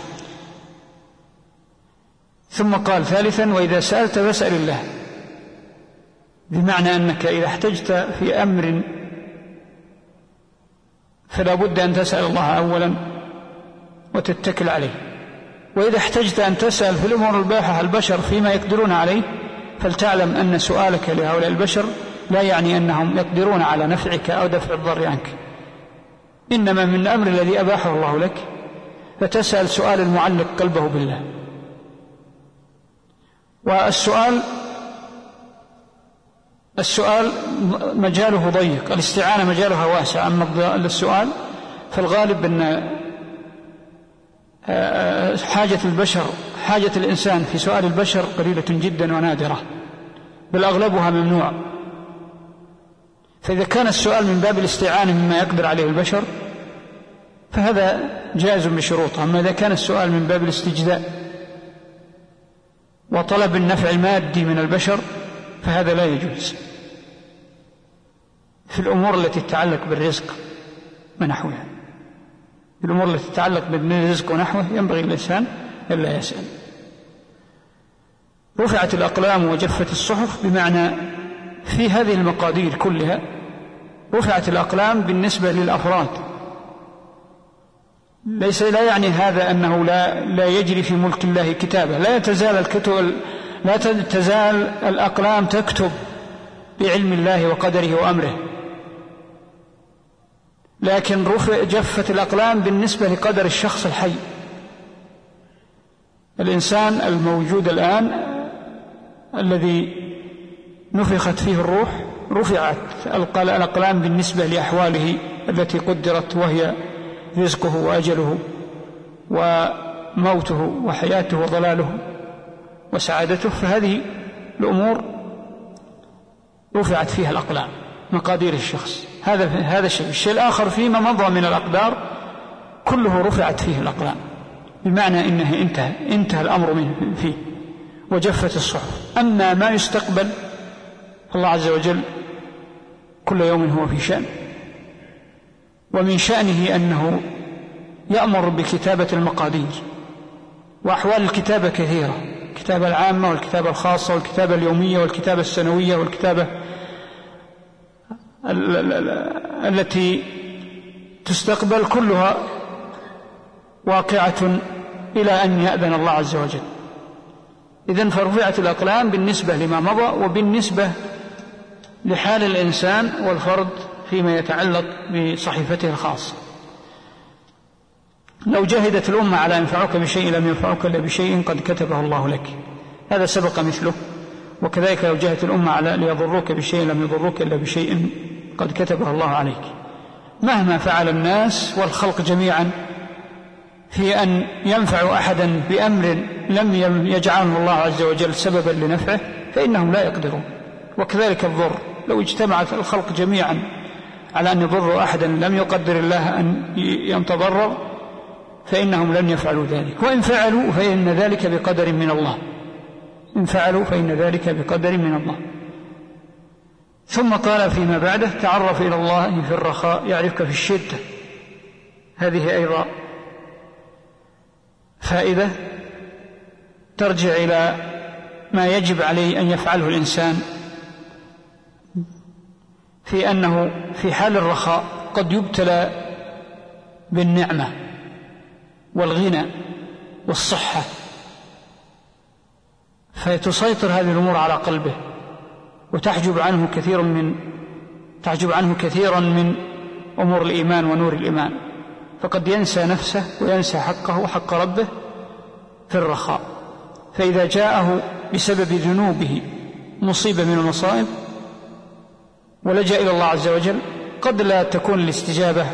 ثم قال ثالثا: وإذا سألت فاسأل الله، بمعنى أنك إذا احتجت في أمر فلا بد أن تسأل الله أولا وتتكل عليه، وإذا احتجت أن تسأل في الأمور الباحة البشر فيما يقدرون عليه، فلتعلم أن سؤالك لهؤلاء البشر لا يعني أنهم يقدرون على نفعك أو دفع الضر عنك، إنما من الأمر الذي أباحه الله لك، فتسأل سؤال المعلق قلبه بالله. والسؤال السؤال مجاله ضيق، الاستعانة مجالها واسع، أما السؤال فالغالب أن حاجة البشر حاجة الإنسان في سؤال البشر قليلة جدا ونادرة، بل أغلبها ممنوع. فإذا كان السؤال من باب الاستعانة مما يقدر عليه البشر فهذا جائز بشروط، أما إذا كان السؤال من باب الاستجداء وطلب النفع المادي من البشر فهذا لا يجوز. في الأمور التي تتعلق بالرزق ونحوها، في الأمور التي تتعلق بالرزق ونحوه ينبغي الإنسان ألا يسأل. رفعت الأقلام وجفت الصحف، بمعنى في هذه المقادير كلها رفعت الأقلام بالنسبة للأفراد، ليس لا يعني هذا أنه لا, لا يجري في ملك الله كتابة، لا تزال الكتب لا تزال الأقلام تكتب بعلم الله وقدره وأمره، لكن رفع جفت الأقلام بالنسبة لقدر الشخص الحي. الإنسان الموجود الآن الذي نفخت فيه الروح رفعت الأقلام بالنسبة لأحواله التي قدرت، وهي رزقه وأجله وموته وحياته وضلاله وسعادته، فهذه الأمور رفعت فيها الأقلام، مقادير الشخص. هذا هذا الشيء. الشيء الآخر فيما مضى من الأقدار كله رفعت فيه الأقلام، بمعنى إنه انتهى انتهى الأمر منه فيه وجفت الصحف. أما ما يستقبل الله عز وجل كل يوم هو في شأن، ومن شأنه أنه يأمر بكتابة المقادير، وأحوال الكتابة كثيرة، الكتابة العامة والكتابة الخاصة والكتابة اليومية والكتابة السنوية والكتابة التي تستقبل، كلها واقعة إلى أن يأذن الله عز وجل. إذن فرفعت الأقلام بالنسبة لما مضى وبالنسبة لحال الإنسان والفرد فيما يتعلق بصحيفته الخاصة. لو جهدت الأمة على ينفعك بشيء لم ينفعك إلا بشيء قد كتبه الله لك، هذا سبق مثله. وكذلك لو جهدت الأمة على ليضروك بشيء لم يضروك إلا بشيء قد كتبه الله عليك. مهما فعل الناس والخلق جميعا في أن ينفعوا أحدا بأمر لم يجعله الله عز وجل سببا لنفعه فإنهم لا يقدرون. وكذلك الضر، لو اجتمعت الخلق جميعا على أن يضروا أحدا لم يقدر الله أن يتضرر فإنهم لن يفعلوا ذلك، وإن فعلوا فإن ذلك بقدر من الله، إن فعلوا فإن ذلك بقدر من الله. ثم قال فيما بعده: تعرف إلى الله في الرخاء يعرفك في الشدة. هذه أيضا فائدة ترجع إلى ما يجب عليه أن يفعله الإنسان، في أنه في حال الرخاء قد يبتلى بالنعمة والغنى والصحة، فتسيطر هذه الأمور على قلبه وتحجب عنه كثيرا من تحجب عنه كثيرا من أمور الإيمان ونور الإيمان، فقد ينسى نفسه وينسى حقه وحق ربه في الرخاء. فإذا جاءه بسبب ذنوبه مصيبة من المصائب ولجأ إلى الله عز وجل، قد لا تكون الاستجابة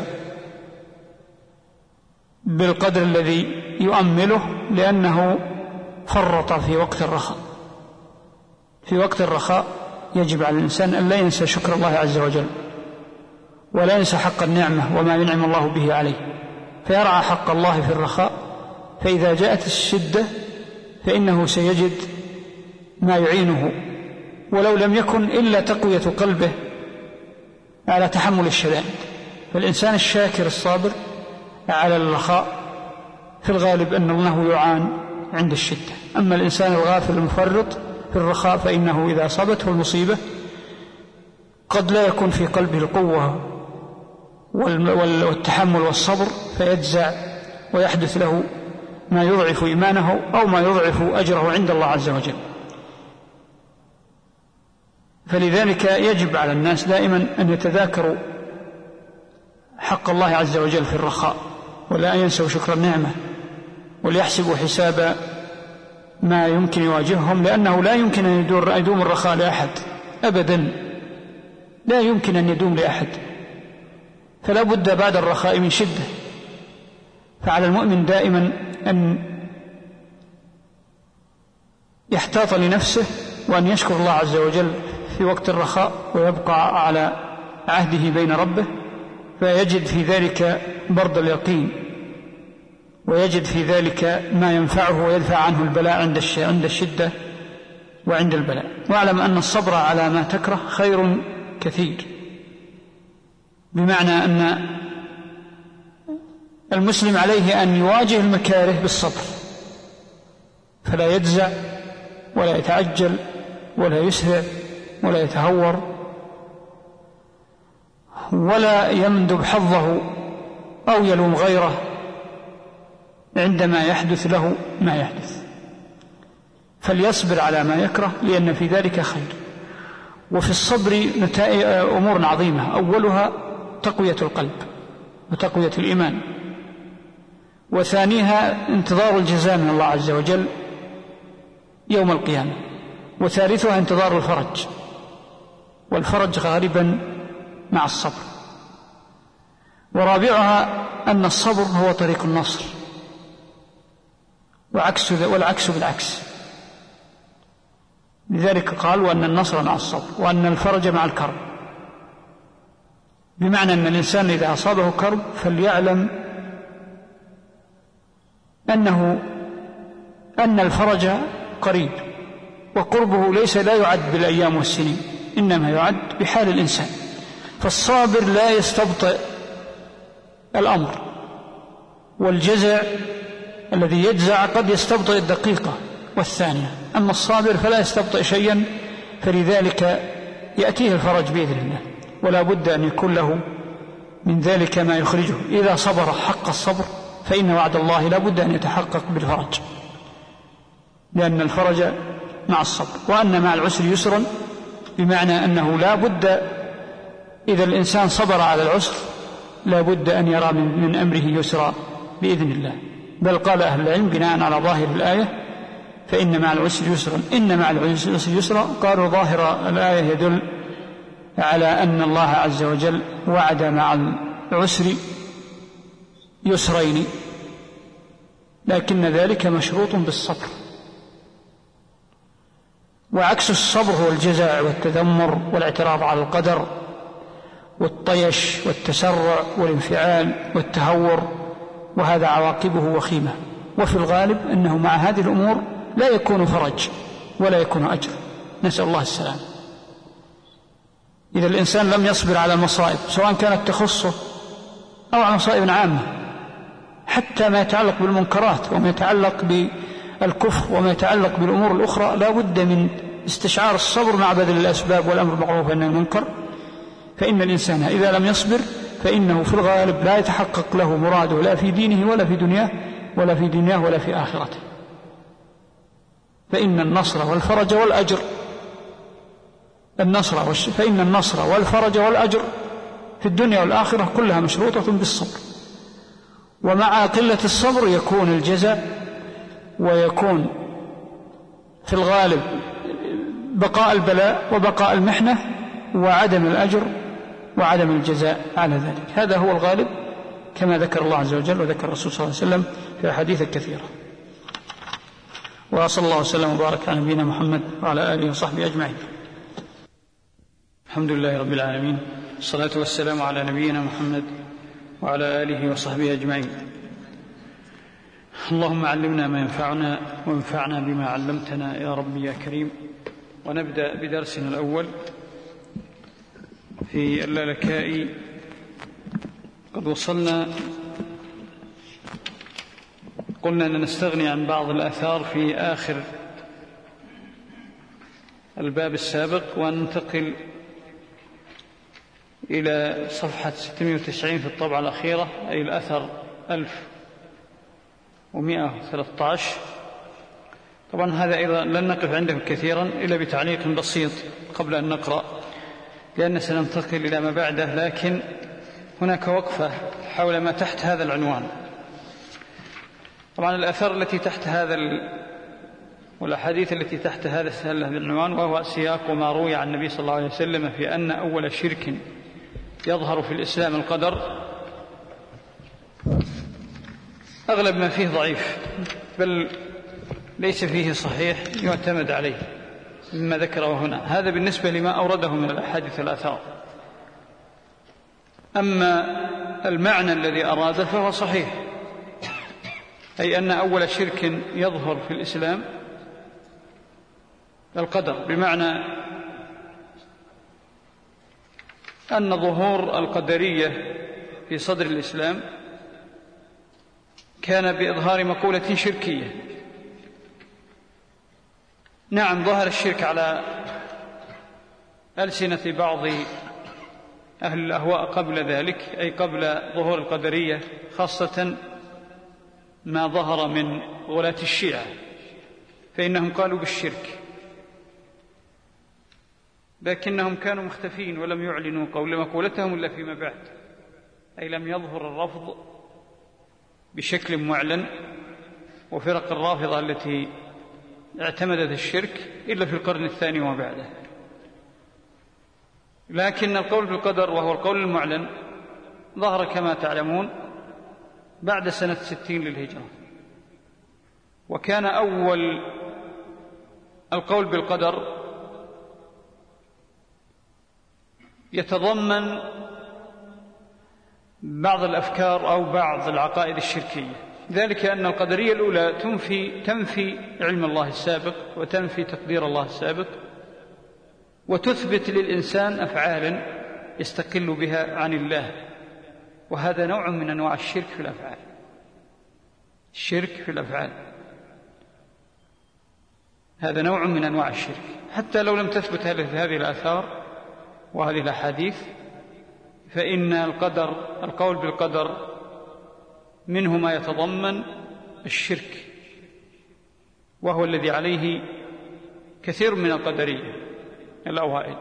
بالقدر الذي يؤمله، لأنه فرط في وقت الرخاء. في وقت الرخاء يجب على الإنسان أن لا ينسى شكر الله عز وجل، ولا ينسى حق النعمة وما ينعم الله به عليه، فيرعى حق الله في الرخاء. فإذا جاءت الشدة فإنه سيجد ما يعينه، ولو لم يكن إلا تقوية قلبه على تحمل الشدائد. فالإنسان الشاكر الصابر على الرخاء في الغالب أنه يعان عند الشدة. أما الإنسان الغافل المفرط في الرخاء فإنه إذا أصابته المصيبة قد لا يكون في قلبه القوة والتحمل والصبر، فيجزع ويحدث له ما يضعف إيمانه أو ما يضعف أجره عند الله عز وجل. فلذلك يجب على الناس دائما أن يتذاكروا حق الله عز وجل في الرخاء، ولا ينسوا شكر النعمة، وليحسبوا حساب ما يمكن يواجههم، لأنه لا يمكن أن يدوم الرخاء لأحد أبدا، لا يمكن أن يدوم لأحد، فلا بد بعد الرخاء من شدة. فعلى المؤمن دائما أن يحتاط لنفسه وأن يشكر الله عز وجل في وقت الرخاء، ويبقى على عهده بين ربه، فيجد في ذلك برد اليقين، ويجد في ذلك ما ينفعه ويدفع عنه البلاء عند الشدة وعند البلاء. واعلم أن الصبر على ما تكره خير كثير، بمعنى أن المسلم عليه أن يواجه المكاره بالصبر، فلا يجزع ولا يتعجل ولا يسرع ولا يتهور، ولا يمندب حظه أو يلوم غيره عندما يحدث له ما يحدث، فليصبر على ما يكره، لأن في ذلك خير. وفي الصبر نتائج أمور عظيمة، أولها تقوية القلب وتقوية الإيمان، وثانيها انتظار الجزاء من الله عز وجل يوم القيامة، وثالثها انتظار الفرج، والفرج غالبا مع الصبر، ورابعها أن الصبر هو طريق النصر، وعكس والعكس بالعكس. لذلك قال: وأن النصر مع الصبر، وأن الفرج مع الكرب، بمعنى أن الإنسان إذا أصابه كرب فليعلم أنه أن الفرج قريب، وقربه ليس لا يعد بالأيام والسنين، إنما يعد بحال الإنسان. فالصابر لا يستبطئ الأمر، والجزع الذي يجزع قد يستبطئ الدقيقة والثانية، أما الصابر فلا يستبطئ شيئا، فلذلك يأتيه الفرج بإذن الله، ولا بد أن يكون له من ذلك ما يخرجه. إذا صبر حق الصبر فإن وعد الله لا بد أن يتحقق بالفرج، لأن الفرج مع الصبر. وأن مع العسر يسرا، بمعنى أنه لا بد إذا الإنسان صبر على العسر لا بد أن يرى من, من أمره يسرا بإذن الله. بل قال أهل العلم بناء على ظاهر الآية: فإن مع العسر يسرا، إن مع العسر يسرا. قالوا ظاهر الآية يدل على أن الله عز وجل وعد مع العسر يسرين، لكن ذلك مشروط بالصبر. وعكس الصبر هو الجزع والتذمر والاعتراض على القدر والطيش والتسرع والانفعال والتهور، وهذا عواقبه وخيمة. وفي الغالب أنه مع هذه الأمور لا يكون فرج ولا يكون أجر، نسأل الله السلام. إذا الإنسان لم يصبر على المصائب سواء كانت تخصه أو على مصائب عامة، حتى ما يتعلق بالمنكرات وما يتعلق بالكفر وما يتعلق بالأمور الأخرى، لا بد من استشعار الصبر مع بذل الأسباب والأمر بالمعروف والنهي عن المنكر. فإن الإنسان إذا لم يصبر فإنه في الغالب لا يتحقق له مراده لا في دينه ولا في دنياه ولا في دنياه ولا في آخرته. فإن النصر والفرج والأجر النصر فإن النصر والفرج والأجر في الدنيا والآخرة كلها مشروطة بالصبر، ومع قلة الصبر يكون الجزاء ويكون في الغالب بقاء البلاء وبقاء المحنة وعدم الأجر وعدم الجزاء على ذلك. هذا هو الغالب كما ذكر الله عز وجل وذكر الرسول صلى الله عليه وسلم في أحاديث كثيرة. وصلى الله وسلم وبارك على نبينا محمد وعلى آله وصحبه أجمعين. الحمد لله رب العالمين، الصلاة والسلام على نبينا محمد وعلى آله وصحبه أجمعين. اللهم علمنا ما ينفعنا وانفعنا بما علمتنا يا رب يا كريم. ونبدأ بدرسنا الأول في اللالكائي. قد وصلنا قلنا أن نستغني عن بعض الآثار في آخر الباب السابق وننتقل إلى صفحة ستمائة وتسعين في الطبعة الأخيرة، أي الأثر ألف ومائة وثلاثة عشر. طبعا هذا أيضا لن نقف عنده كثيرا إلا بتعليق بسيط قبل أن نقرأ، لأن سننتقل إلى ما بعده، لكن هناك وقفة حول ما تحت هذا العنوان. طبعا الآثار التي تحت هذا والأحاديث التي تحت هذا العنوان، وهو سياق ما روي عن النبي صلى الله عليه وسلم في أن أول شرك يظهر في الإسلام القدر، أغلب ما فيه ضعيف، بل ليس فيه صحيح يعتمد عليه مما ذكره هنا. هذا بالنسبة لما أورده من الأحاديث الآثار. أما المعنى الذي أراده فهو صحيح، أي أن أول شرك يظهر في الإسلام القدر، بمعنى أن ظهور القدرية في صدر الإسلام كان بإظهار مقولة شركية. نعم، ظهر الشرك على ألسنة بعض أهل الأهواء قبل ذلك، أي قبل ظهور القدرية، خاصة ما ظهر من غلاة الشيعة، فإنهم قالوا بالشرك، لكنهم كانوا مختفين ولم يعلنوا قول مقولتهم إلا فيما بعد، أي لم يظهر الرفض بشكل معلن. وفرق الرافضة التي اعتمدت الشرك إلا في القرن الثاني وما بعده. لكن القول بالقدر وهو القول المعلن ظهر كما تعلمون بعد سنة ستين للهجرة، وكان أول القول بالقدر يتضمن بعض الأفكار أو بعض العقائد الشركية، ذلك أن القدرية الأولى تنفي, تنفي علم الله السابق وتنفي تقدير الله السابق، وتثبت للإنسان أفعالا يستقل بها عن الله، وهذا نوع من أنواع الشرك في الأفعال. الشرك في الأفعال هذا نوع من أنواع الشرك، حتى لو لم تثبت هذه الآثار وهذه الأحاديث، فإن القدر القول بالقدر منه ما يتضمن الشرك، وهو الذي عليه كثير من القدرية الأوائل،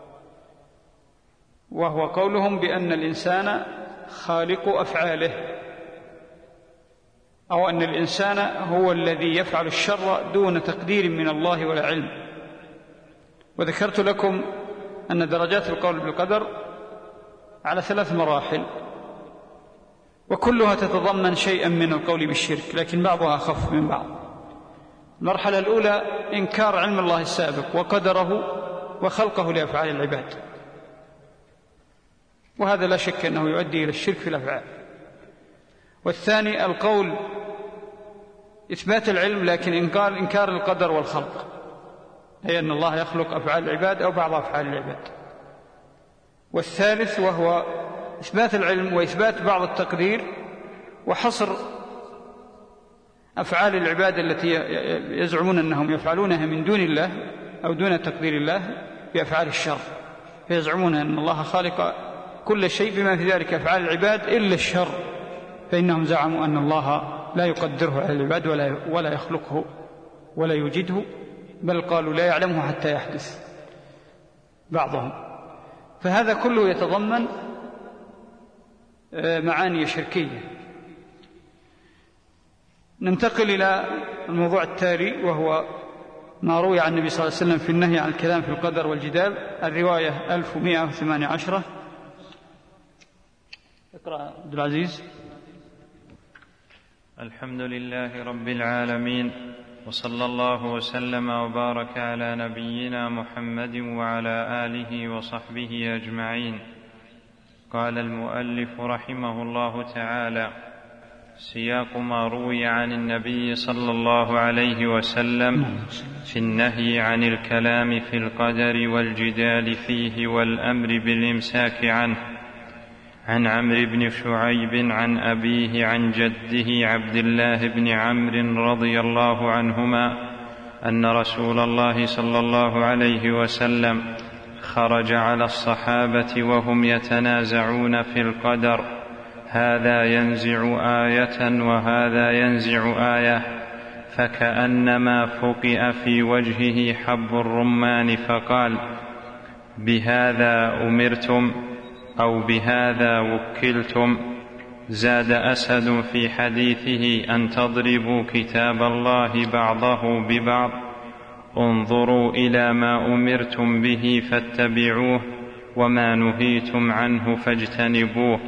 وهو قولهم بأن الإنسان خالق أفعاله، أو أن الإنسان هو الذي يفعل الشر دون تقدير من الله ولا علم. وذكرت لكم أن درجات القول بالقدر على ثلاث مراحل، وكلها تتضمن شيئا من القول بالشرك، لكن بعضها أخف من بعض. المرحلة الأولى إنكار علم الله السابق وقدره وخلقه لأفعال العباد، وهذا لا شك أنه يؤدي إلى الشرك في الأفعال. والثاني القول إثبات العلم لكن إنكار, إنكار القدر والخلق، أي أن الله يخلق أفعال العباد أو بعض أفعال العباد. والثالث وهو إثبات العلم وإثبات بعض التقدير وحصر أفعال العباد التي يزعمون أنهم يفعلونها من دون الله أو دون تقدير الله بأفعال الشر، فيزعمون أن الله خالق كل شيء بما في ذلك أفعال العباد إلا الشر، فإنهم زعموا أن الله لا يقدره على العباد ولا, ولا يخلقه ولا يوجده، بل قالوا لا يعلمه حتى يحدث بعضهم. فهذا كله يتضمن معاني شركية. ننتقل إلى الموضوع التالي وهو ما روي عن النبي صلى الله عليه وسلم في النهي عن الكلام في القدر والجدال، الرواية ألف ومائة وثمانية عشر. اقرأ عبد العزيز. الحمد لله رب العالمين، وصلى الله وسلم وبارك على نبينا محمد وعلى آله وصحبه أجمعين. قال المؤلف رحمه الله تعالى: سياق ما روي عن النبي صلى الله عليه وسلم في النهي عن الكلام في القدر والجدال فيه والأمر بالإمساك عنه. عن عمرو بن شعيب عن أبيه عن جده عبد الله بن عمرو رضي الله عنهما أن رسول الله صلى الله عليه وسلم خرج على الصحابة وهم يتنازعون في القدر، هذا ينزع آية وهذا ينزع آية، فكأنما فقئ في وجهه حب الرمان، فقال: بهذا أمرتم أو بهذا وكلتم. زاد أسد في حديثه: أن تضربوا كتاب الله بعضه ببعض، انظروا إلى ما أمرتم به فاتبعوه وما نهيتم عنه فاجتنبوه.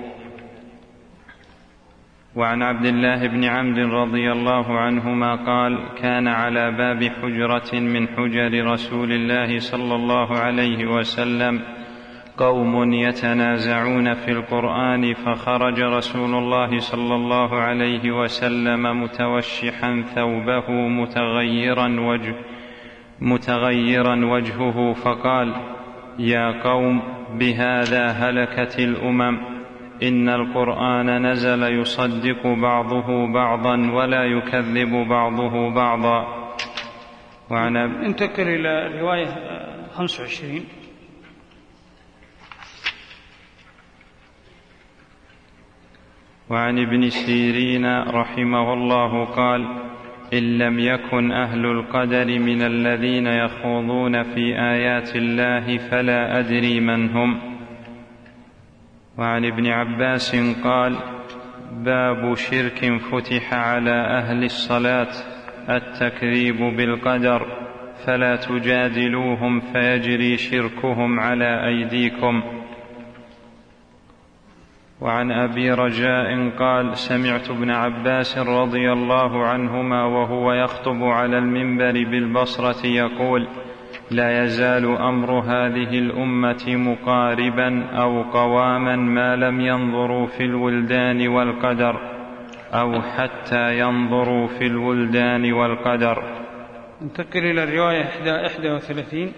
وعن عبد الله بن عمرو رضي الله عنهما قال: كان على باب حجرة من حجر رسول الله صلى الله عليه وسلم قوم يتنازعون في القرآن، فخرج رسول الله صلى الله عليه وسلم متوشحا ثوبه متغيرا, وجه متغيرا وجهه، فقال: يا قوم، بهذا هلكت الأمم، إن القرآن نزل يصدق بعضه بعضا ولا يكذب بعضه بعضا. وعن انتقل إلى الرواية خمسة وعشرين. وعن ابن سيرين رحمه الله قال: إن لم يكن أهل القدر من الذين يخوضون في آيات الله فلا أدري من هم. وعن ابن عباس قال: باب شرك فتح على أهل الصلاة التكذيب بالقدر، فلا تجادلوهم فيجري شركهم على أيديكم. وعن أبي رجاء قال: سمعت ابن عباس رضي الله عنهما وهو يخطب على المنبر بالبصرة يقول: لا يزال أمر هذه الأمة مقاربا أو قواما ما لم ينظروا في الولدان والقدر، أو حتى ينظروا في الولدان والقدر. ننتقل إلى الرواية إحدى وثلاثين.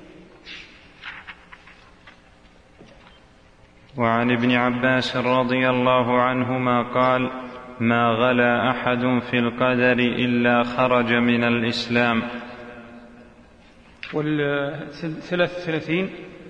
وعن ابن عباس رضي الله عنهما قال: ما غلا أحد في القدر إلا خرج من الإسلام. والثلاث ثلاثين.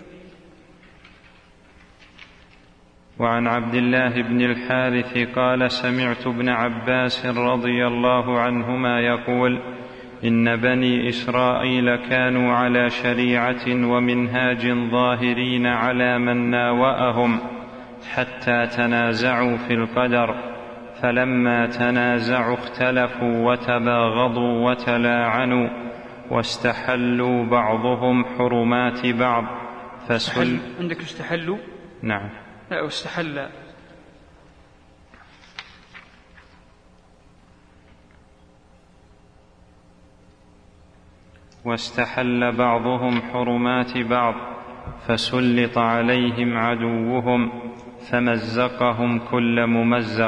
وعن عبد الله بن الحارث قال: سمعت ابن عباس رضي الله عنهما يقول: إن بني إسرائيل كانوا على شريعة ومنهاج ظاهرين على من ناوأهم حتى تنازعوا في القدر، فلما تنازعوا اختلفوا وتباغضوا وتلاعنوا، واستحلوا بعضهم حرمات بعض. فسل عندك استحلوا؟ نعم. لا، واستحل. واستحل بعضهم حرمات بعض، فسلط عليهم عدوهم فمزقهم كل ممزق.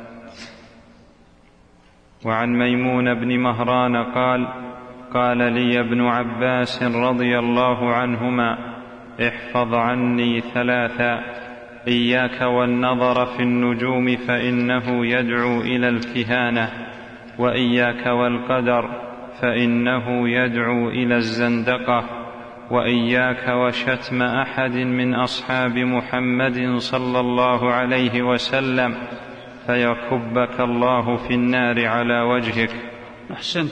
وعن ميمون بن مهران قال: قال لي ابن عباس رضي الله عنهما: احفظ عني ثلاثا: إياك والنظر في النجوم فإنه يدعو إلى الكهانة، وإياك والقدر فإنه يدعو إلى الزندقة، وإياك وشتم أحد من أصحاب محمد صلى الله عليه وسلم فيكبك الله في النار على وجهك. أحسنت.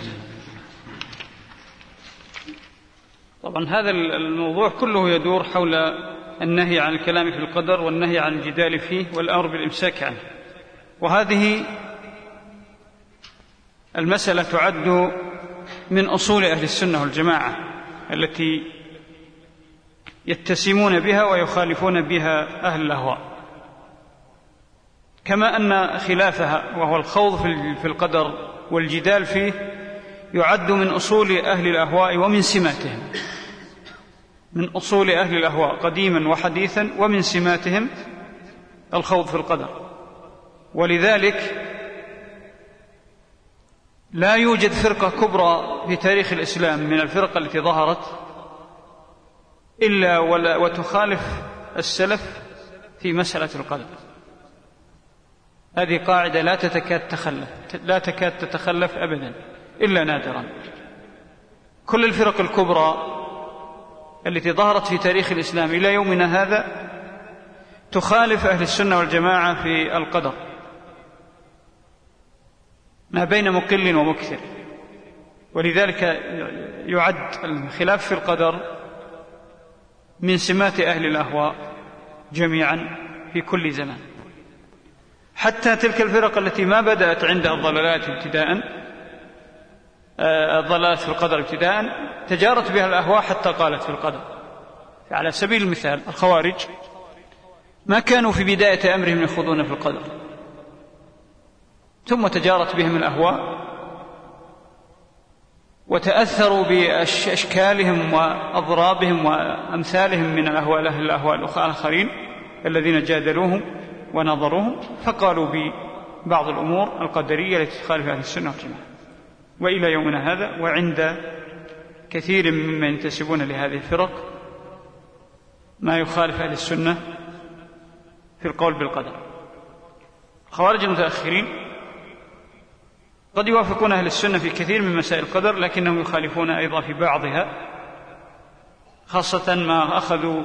طبعا هذا الموضوع كله يدور حول النهي عن الكلام في القدر والنهي عن الجدال فيه والأمر بالإمساك عنه، وهذه المسألة تعد من أصول أهل السنة والجماعة التي يتسمون بها ويخالفون بها أهل الأهواء، كما أن خلافها وهو الخوض في القدر والجدال فيه يعد من أصول أهل الأهواء ومن سماتهم، من أصول أهل الأهواء قديما وحديثا، ومن سماتهم الخوض في القدر. ولذلك لا يوجد فرقة كبرى في تاريخ الإسلام من الفرق التي ظهرت إلا وتخالف السلف في مسألة القدر. هذه قاعدة لا تكاد تخلف لا تكاد تتخلف أبدا إلا نادرا. كل الفرق الكبرى التي ظهرت في تاريخ الإسلام إلى يومنا هذا تخالف أهل السنة والجماعة في القدر ما بين مقل ومكثر، ولذلك يعد الخلاف في القدر من سمات أهل الأهواء جميعا في كل زمان. حتى تلك الفرق التي ما بدأت عندها الضلالات ابتداء الضلالات في القدر ابتداء تجارت بها الأهواء حتى قالت في القدر. على سبيل المثال الخوارج ما كانوا في بداية أمرهم يخوضون في القدر، ثم تجارت بهم الأهواء وتأثروا بأشكالهم وأضرابهم وأمثالهم من الأهواء الأهواء الآخرين الذين جادلوهم ونظروهم، فقالوا ببعض الأمور القدرية التي تخالف أهل السنة والجماعة. وإلى يومنا هذا وعند كثير ممن ينتسبون لهذه الفرق ما يخالف أهل السنة في القول بالقدر. خوارج المتأخرين قد يوافقون أهل السنة في كثير من مسائل القدر، لكنهم يخالفون أيضا في بعضها، خاصة ما أخذوا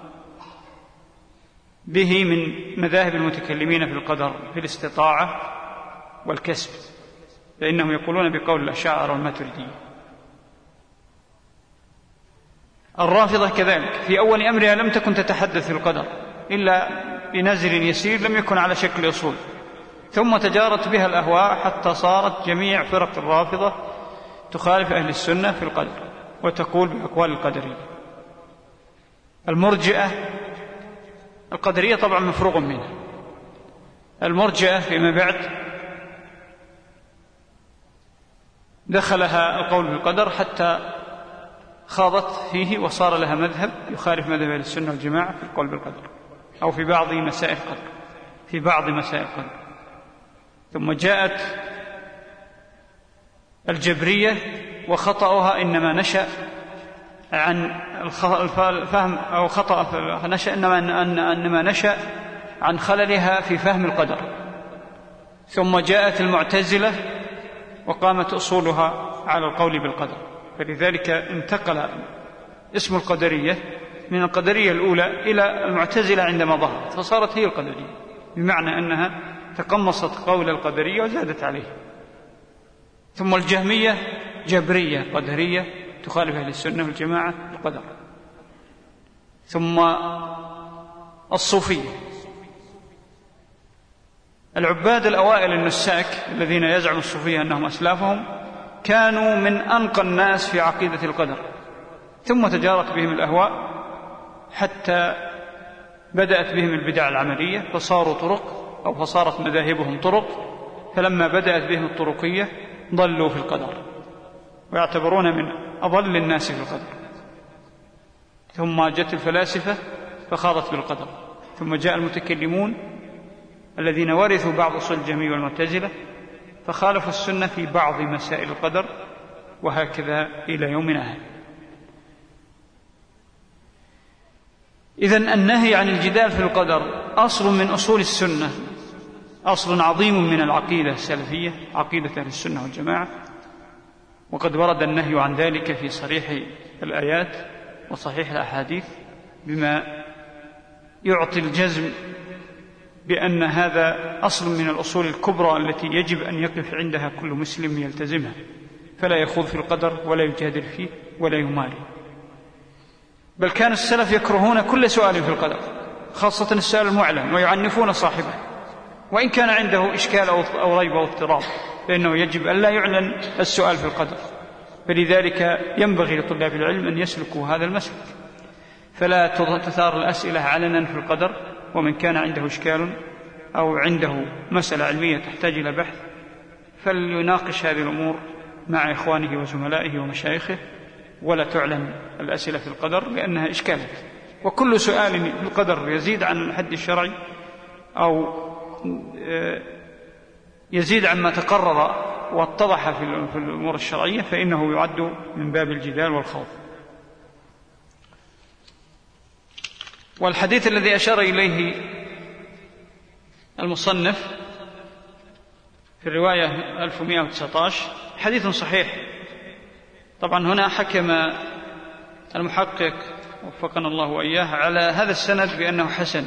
به من مذاهب المتكلمين في القدر في الاستطاعة والكسب، فإنهم يقولون بقول الأشاعرة والماتريدية. الرافضة كذلك في أول أمرها لم تكن تتحدث في القدر إلا بنزل يسير لم يكن على شكل أصول، ثم تجارت بها الأهواء حتى صارت جميع فرق الرافضة تخالف أهل السنة في القدر وتقول بأقوال القدرية. المرجئة القدرية طبعا مفروغ منها. المرجئة فيما بعد دخلها القول بالقدر حتى خاضت فيه وصار لها مذهب يخالف مذهب أهل السنة والجماعة في القول بالقدر أو في بعض مسائل القدر في بعض مسائل القدر. ثم جاءت الجبرية وخطأها إنما نشأ عن الفهم أو خطأ نشأ إنما, إنما نشأ عن خللها في فهم القدر. ثم جاءت المعتزلة وقامت أصولها على القول بالقدر، فلذلك انتقل اسم القدرية من القدرية الأولى إلى المعتزلة عندما ظهرت، فصارت هي القدرية، بمعنى أنها تقمصت قول القدرية وزادت عليه. ثم الجهمية جبرية قدرية تخالف أهل السنة والجماعة القدر. ثم الصوفية العباد الأوائل النساك الذين يزعم الصوفية أنهم أسلافهم كانوا من أنقى الناس في عقيدة القدر، ثم تجارت بهم الأهواء حتى بدأت بهم البدع العملية فصاروا طرق أو فصارت مذاهبهم طرق، فلما بدأت بهم الطرقية ضلوا في القدر ويعتبرون من أضل الناس في القدر. ثم جاءت الفلاسفة فخاضت بالقدر، ثم جاء المتكلمون الذين ورثوا بعض أصول الجهمية والمعتزلة فخالفوا السنة في بعض مسائل القدر، وهكذا إلى يومنا هذا. إذن النهي عن الجدال في القدر أصل من أصول السنة، أصل عظيم من العقيدة السلفية، عقيدة أهل السنة والجماعة، وقد ورد النهي عن ذلك في صريح الآيات وصحيح الأحاديث بما يعطي الجزم بأن هذا أصل من الأصول الكبرى التي يجب أن يقف عندها كل مسلم يلتزمها، فلا يخوض في القدر ولا يجادل فيه ولا يماري. بل كان السلف يكرهون كل سؤال في القدر، خاصة السؤال المعلن، ويعنفون صاحبه وإن كان عنده إشكال أو ريب أو اضطراب، فإنه يجب أن لا يعلن السؤال في القدر. فلذلك ينبغي لطلاب العلم أن يسلكوا هذا المسلك، فلا تثار الأسئلة علنا في القدر، ومن كان عنده إشكال أو عنده مسألة علمية تحتاج إلى بحث فليناقش هذه الأمور مع إخوانه وزملائه ومشايخه، ولا تعلن الأسئلة في القدر لأنها إشكالات. وكل سؤال في القدر يزيد عن الحد الشرعي أو يزيد عما تقرر واتضح في الأمور الشرعية فإنه يعد من باب الجدال والخوض. والحديث الذي أشار إليه المصنف في الرواية ألف ومئة وتسعة عشر حديث صحيح. طبعا هنا حكم المحقق وفقنا الله وإياه على هذا السند بأنه حسن،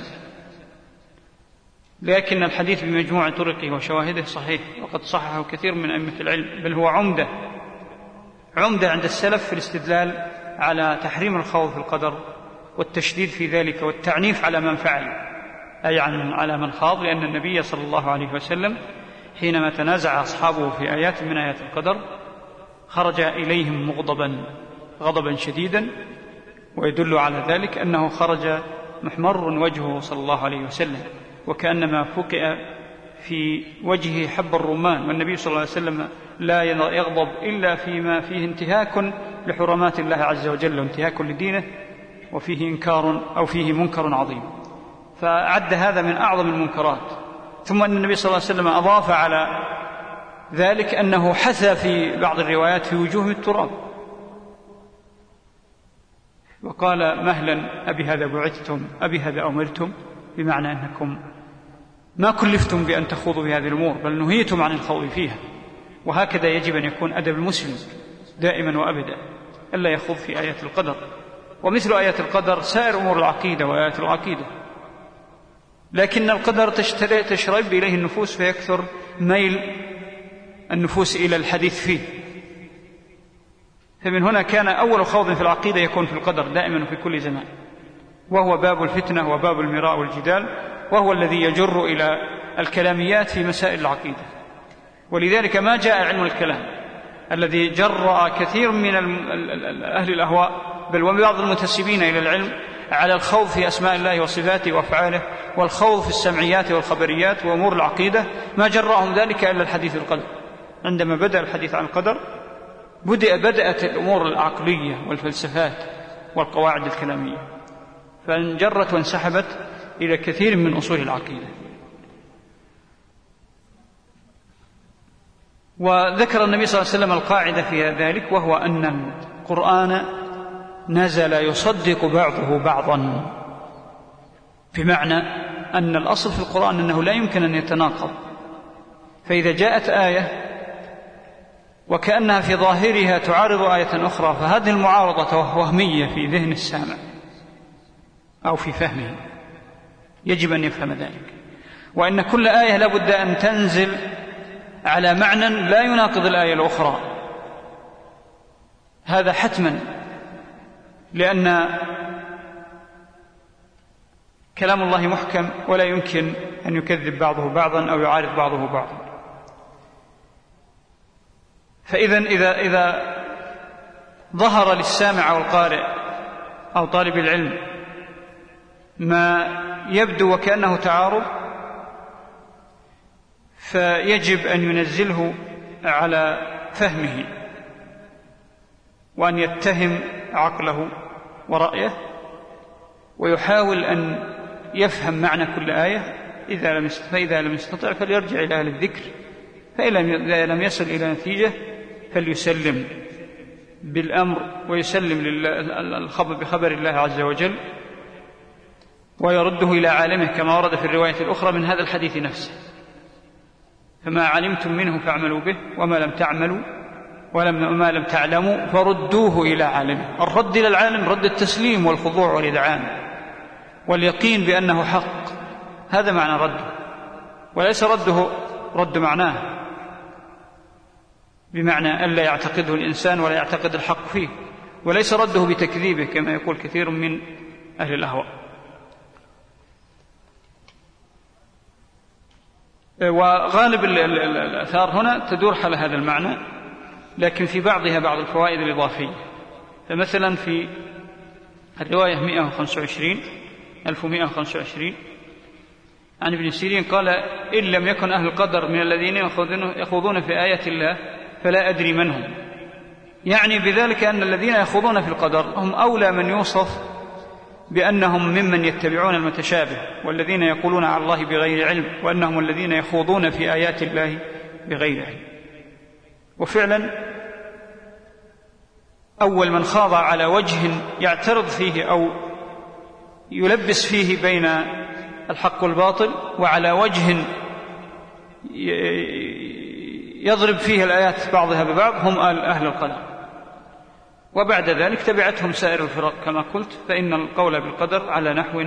لكن الحديث بمجموع طرقه وشواهده صحيح، وقد صححه كثير من أئمة العلم، بل هو عمدة عمدة عند السلف في الاستدلال على تحريم الخوض في القدر والتشديد في ذلك والتعنيف على من فعل، أي على من خاض، لأن النبي صلى الله عليه وسلم حينما تنازع أصحابه في آيات من آيات القدر خرج إليهم مغضبا غضبا شديدا، ويدل على ذلك أنه خرج محمر وجهه صلى الله عليه وسلم وكأنما فكئ في وجهه حب الرمان، والنبي صلى الله عليه وسلم لا يغضب إلا فيما فيه انتهاك لحرمات الله عز وجل وانتهاك لدينه وفيه إنكار أو فيه منكر عظيم، فعد هذا من أعظم المنكرات. ثم أن النبي صلى الله عليه وسلم أضاف على ذلك أنه حثى في بعض الروايات في وجوه التراب وقال مهلا أبي هذا بعثتم أبي هذا أمرتم، بمعنى أنكم ما كلفتم بأن تخوضوا بهذه الأمور بل نهيتم عن الخوض فيها. وهكذا يجب أن يكون أدب المسلم دائما وأبدا، ألا يخوض في آيات القدر، ومثل آيات القدر سائر أمور العقيدة وآيات العقيدة، لكن القدر تشرب إليه النفوس فيكثر ميل النفوس إلى الحديث فيه. فمن هنا كان أول خوض في العقيدة يكون في القدر دائما وفي كل زمان، وهو باب الفتنة وباب المراء والجدال، وهو الذي يجر إلى الكلاميات في مسائل العقيدة. ولذلك ما جاء علم الكلام الذي جرأ كثير من أهل الأهواء بل وبعض المنتسبين إلى العلم على الخوض في أسماء الله وصفاته وأفعاله والخوض في السمعيات والخبريات وأمور العقيدة، ما جرأهم ذلك إلا الحديث القدر. عندما بدأ الحديث عن القدر بدأت الأمور العقلية والفلسفات والقواعد الكلامية، فانجرت وانسحبت إلى كثير من أصول العقيدة. وذكر النبي صلى الله عليه وسلم القاعدة في ذلك، وهو أن القرآن نزل يصدق بعضه بعضا، بمعنى أن الأصل في القرآن أنه لا يمكن أن يتناقض، فإذا جاءت آية وكأنها في ظاهرها تعارض آية أخرى فهذه المعارضة وهمية في ذهن السامع أو في فهمه، يجب أن يفهم ذلك. وأن كل آية لابد أن تنزل على معنى لا يناقض الآية الأخرى، هذا حتما، لأن كلام الله محكم ولا يمكن أن يكذب بعضه بعضا أو يعارض بعضه بعضا. فإذا إذا, إذا ظهر للسامع أو القارئ أو طالب العلم ما يبدو وكأنه تعارض، فيجب أن ينزله على فهمه وأن يتهم عقله ورأيه ويحاول أن يفهم معنى كل آية، إذا لم يستطع فإذا لم يستطع فليرجع إلى أهل الذكر، فإذا لم يصل إلى نتيجة فليسلم بالأمر ويسلم بخبر الله عز وجل ويرده إلى عالمه كما ورد في الرواية الأخرى من هذا الحديث نفسه: فما علمتم منه فاعملوا به وما لم تعملوا وما لم تعلموا فردوه إلى عالمه. الرد إلى العالم رد التسليم والخضوع والإذعان واليقين بأنه حق، هذا معنى رده، وليس رده رد معناه بمعنى ألا يعتقده الإنسان ولا يعتقد الحق فيه، وليس رده بتكذيبه كما يقول كثير من أهل الأهواء. وغالب الآثار هنا تدور حول هذا المعنى، لكن في بعضها بعض الفوائد الإضافية. فمثلا في الرواية مئة وخمسة وعشرين ألف ومئة وخمسة وعشرين عن ابن سيرين قال: إن لم يكن أهل القدر من الذين يخوضون في آيات الله فلا أدري من هم. يعني بذلك أن الذين يخوضون في القدر هم أولى من يوصف بأنهم ممن يتبعون المتشابه، والذين يقولون على الله بغير علم، وأنهم الذين يخوضون في آيات الله بغير علم. وفعلا أول من خاض على وجه يعترض فيه أو يلبس فيه بين الحق والباطل، وعلى وجه يضرب فيه الآيات بعضها ببعض، هم أهل القدر. وبعد ذلك تبعتهم سائر الفرق كما قلت، فإن القول بالقدر على نحو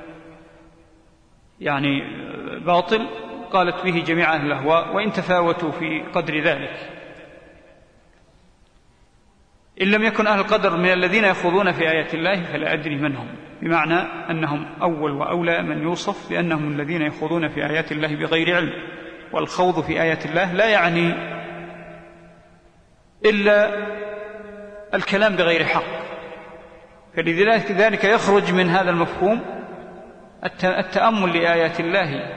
يعني باطل قالت به جميع أهل الأهواء، وإن تفاوتوا في قدر ذلك. إن لم يكن أهل القدر من الذين يخوضون في آيات الله فلا أدري من هم، بمعنى أنهم أول وأولى من يوصف بأنهم الذين يخوضون في آيات الله بغير علم. والخوض في آيات الله لا يعني إلا الكلام بغير حق، فلذلك يخرج من هذا المفهوم التأمل لآيات الله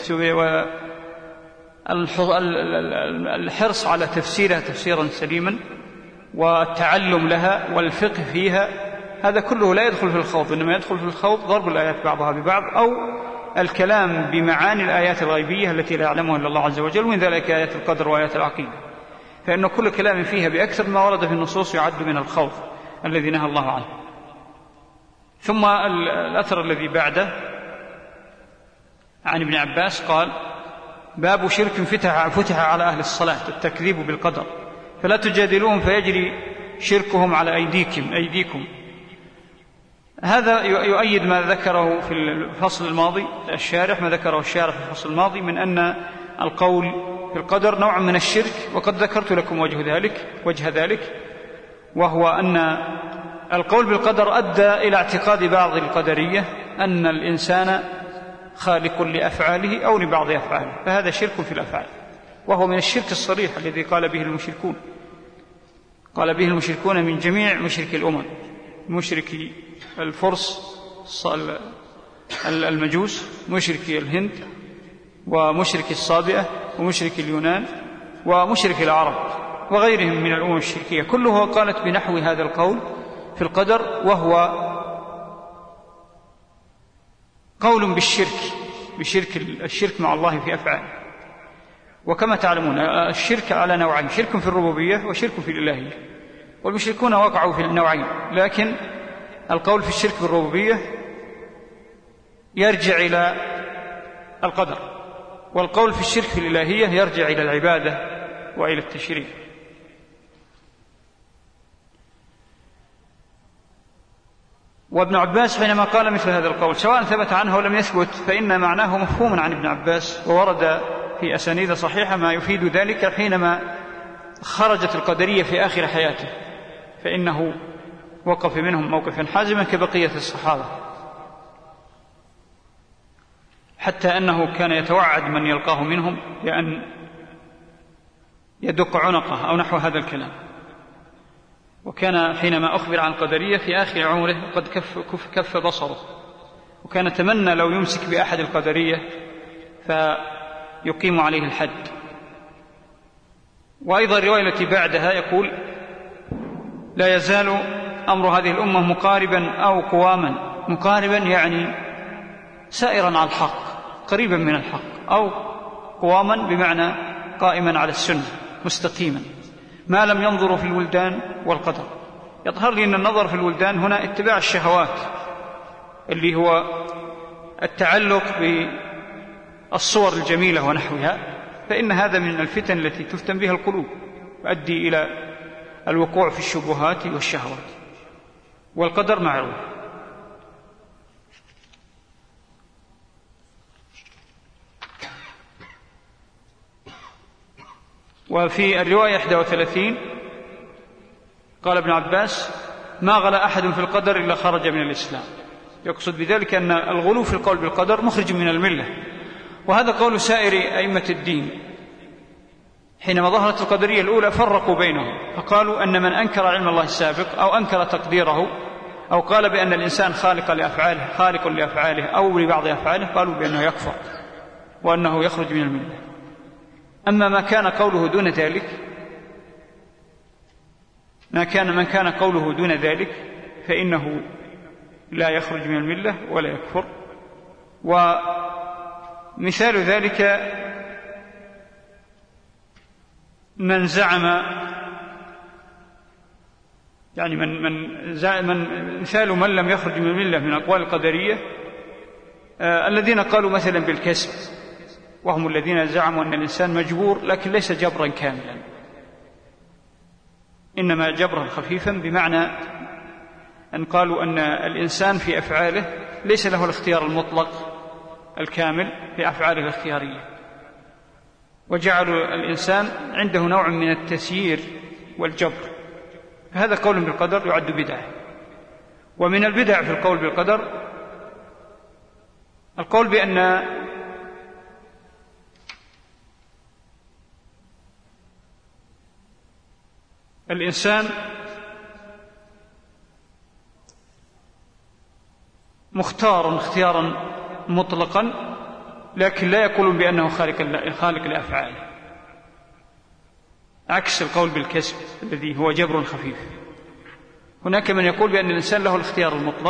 والحرص على تفسيرها تفسيرا سليما، والتعلم لها والفقه فيها. هذا كله لا يدخل في الخوض، إنما يدخل في الخوض ضرب الآيات بعضها ببعض، أو الكلام بمعاني الآيات الغيبية التي لا يعلمها إلا الله عز وجل، ومن ذلك آيات القدر وآيات العقيدة. فإن كل كلام فيها بأكثر ما ورد في النصوص يعد من الخوض الذي نهى الله عنه. ثم الأثر الذي بعده عن ابن عباس قال: باب شرك فتح, فتح على أهل الصلاة التكذيب بالقدر، فلا تجادلوهم فيجري شركهم على أيديكم, أيديكم. هذا يؤيد ما ذكره في الفصل الماضي الشارح، ما ذكره الشارح في الفصل الماضي من أن القول في القدر نوع من الشرك، وقد ذكرت لكم وجه ذلك وجه ذلك وهو أن القول بالقدر أدى إلى اعتقاد بعض القدرية أن الإنسان خالق لأفعاله أو لبعض أفعاله، فهذا شرك في الأفعال، وهو من الشرك الصريح الذي قال به المشركون قال به المشركون من جميع مشرك الأمم، مشركي الفرس المجوس، مشركي الهند، ومشركي الصابئة، ومشركي اليونان، ومشركي العرب، وغيرهم من الأمم الشركية، كلها قالت بنحو هذا القول في القدر، وهو قول بالشرك بشرك الشرك مع الله في أفعاله. وكما تعلمون الشرك على نوعين: شرك في الربوبية وشرك في الإلهية، والمشركون وقعوا في النوعين، لكن القول في الشرك بالربوبية يرجع إلى القدر، والقول في الشرك في الإلهية يرجع إلى العبادة وإلى التشريع. وابن عباس حينما قال مثل هذا القول سواء ثبت عنه أو لم يثبت فإن معناه مفهوم عن ابن عباس، وورد في أسانيد صحيحة ما يفيد ذلك حينما خرجت القدرية في آخر حياته، فإنه وقف منهم موقفا حازما كبقية الصحابة، حتى أنه كان يتوعد من يلقاه منهم بأن يدق عنقه أو نحو هذا الكلام. وكان حينما أخبر عن القدرية في آخر عمره قد كف, كف, كف بصره، وكان تمنى لو يمسك بأحد القدرية فيقيم عليه الحد. وأيضا الرواية التي بعدها يقول: لا يزال أمر هذه الأمة مقاربا أو قواما، مقاربا يعني سائرا على الحق، قريبا من الحق، أو قواما بمعنى قائما على السنة مستقيما، ما لم ينظروا في الولدان والقدر. يظهر لي أن النظر في الولدان هنا اتباع الشهوات، اللي هو التعلق بالصور الجميلة ونحوها، فإن هذا من الفتن التي تفتن بها القلوب ويؤدي إلى الوقوع في الشبهات والشهوات. والقدر معروف. وفي الرواية إحدى وثلاثين قال ابن عباس: ما غلا أحد في القدر إلا خرج من الإسلام. يقصد بذلك أن الغلو في القول بالقدر مخرج من الملة، وهذا قول سائر أئمة الدين. حينما ظهرت القدرية الأولى فرقوا بينهم، فقالوا أن من أنكر علم الله السابق أو أنكر تقديره أو قال بأن الإنسان خالق لأفعاله خالق لأفعاله أو لبعض أفعاله، قالوا بأنه يكفر وأنه يخرج من الملة. أما ما كان قوله دون ذلك ما كان من كان قوله دون ذلك فإنه لا يخرج من الملة ولا يكفر. ومثال ذلك من زعم يعني من من من مثال من لم يخرج من الملة من أقوال القدرية آه الذين قالوا مثلا بالكسب، وهم الذين زعموا أن الإنسان مجبور لكن ليس جبرا كاملا، إنما جبرا خفيفا، بمعنى أن قالوا أن الإنسان في أفعاله ليس له الاختيار المطلق الكامل في أفعاله الاختيارية، وجعلوا الإنسان عنده نوع من التسيير والجبر. فهذا قول بالقدر يعد بدعة. ومن البدع في القول بالقدر القول بأن الإنسان مختار اختيارا مطلقا، لكن لا يقولون بأنه خالق لأفعاله، عكس القول بالكسب الذي هو جبر خفيف. هناك من يقول بأن الإنسان له الاختيار المطلق،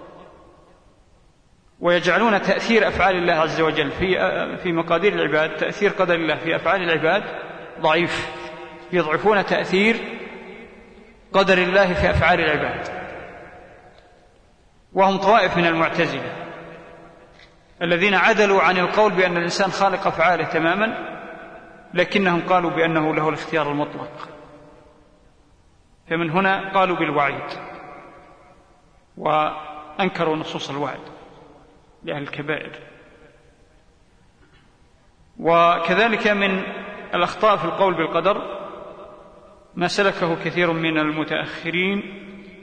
ويجعلون تأثير أفعال الله عز وجل في في مقادير العباد، تأثير قدر الله في أفعال العباد ضعيف، يضعفون تأثير قدر الله في أفعال العباد. وهم طوائف من المعتزلة الذين عدلوا عن القول بأن الإنسان خالق أفعاله تماما، لكنهم قالوا بأنه له الاختيار المطلق. فمن هنا قالوا بالوعيد وأنكروا نصوص الوعد لأهل الكبائر. وكذلك من الأخطاء في القول بالقدر ما سلكه كثير من المتأخرين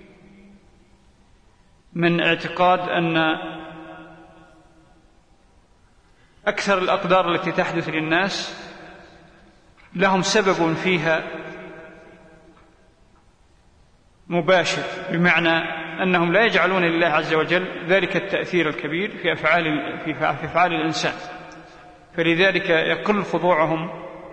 من اعتقاد أن أكثر الأقدار التي تحدث للناس لهم سبب فيها مباشر، بمعنى أنهم لا يجعلون لله عز وجل ذلك التأثير الكبير في أفعال في أفعال الإنسان، فلذلك يقل خضوعهم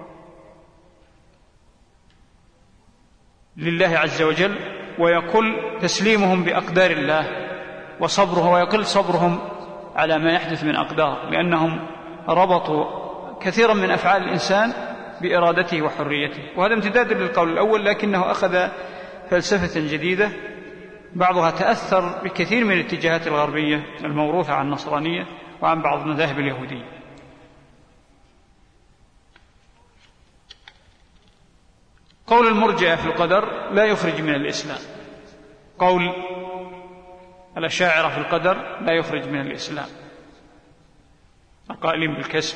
لله عز وجل، ويقل تسليمهم بأقدار الله وصبره، ويقل صبرهم على ما يحدث من أقدار، لأنهم ربطوا كثيرا من أفعال الإنسان بإرادته وحريته. وهذا امتداد للقول الأول، لكنه أخذ فلسفة جديدة بعضها تأثر بكثير من الاتجاهات الغربية الموروثة عن النصرانية وعن بعض المذاهب اليهودية. قول المرجئة في القدر لا يخرج من الإسلام، قول الأشاعرة في القدر لا يخرج من الإسلام، القائلين بالكسب.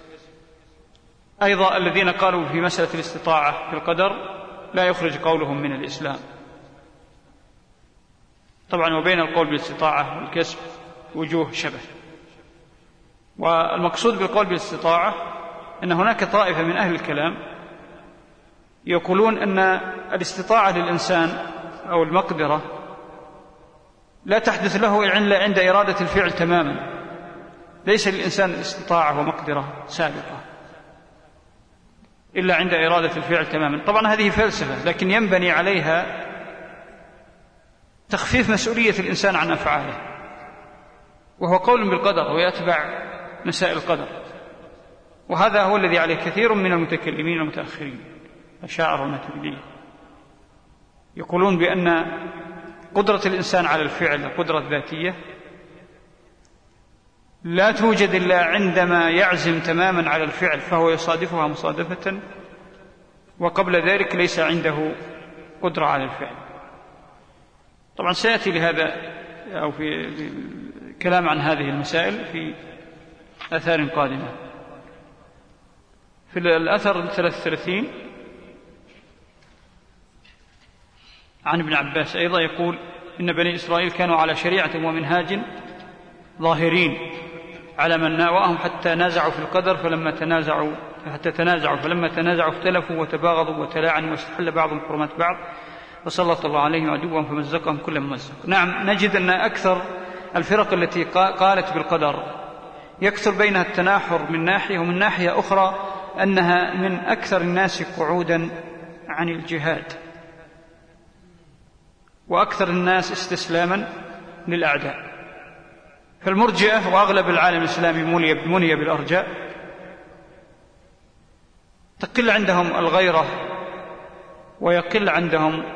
أيضا الذين قالوا في مسألة الاستطاعة في القدر لا يخرج قولهم من الإسلام. طبعا وبين القول بالاستطاعة والكسب وجوه شبه. والمقصود بالقول بالاستطاعة أن هناك طائفة من أهل الكلام يقولون أن الاستطاعة للإنسان أو المقدرة لا تحدث له إلا عند إرادة الفعل تماما، ليس للإنسان استطاعة ومقدرة سابقة إلا عند إرادة الفعل تماما. طبعا هذه فلسفة، لكن ينبني عليها تخفيف مسؤولية الإنسان عن أفعاله، وهو قول بالقدر ويتبع مسائل القدر. وهذا هو الذي عليه كثير من المتكلمين المتأخرين الأشاعرة والماتريدية، يقولون بأن قدرة الإنسان على الفعل القدرة الذاتية لا توجد إلا عندما يعزم تماما على الفعل فهو يصادفها مصادفة، وقبل ذلك ليس عنده قدرة على الفعل. طبعا سيأتي لهذا أو في كلام عن هذه المسائل في آثار قادمة. في الأثر الثلاث وثلاثين عن ابن عباس أيضا يقول: إن بني إسرائيل كانوا على شريعة ومنهاج ظاهرين على من ناوأهم حتى نازعوا في القدر فلما تنازعوا حتى تنازعوا فلما تنازعوا اختلفوا وتباغضوا وتلاعنوا واستحل بعضهم حرمات بعض وسلط الله عليهم عدوهم فمزقهم كل ممزق. نعم، نجد أن أكثر الفرق التي قالت بالقدر يكثر بينها التناحر من ناحية، ومن ناحية أخرى أنها من أكثر الناس قعودا عن الجهاد وأكثر الناس استسلاما للأعداء. فالمرجئة وأغلب العالم الإسلامي مني بالأرجاء تقل عندهم الغيرة ويقل عندهم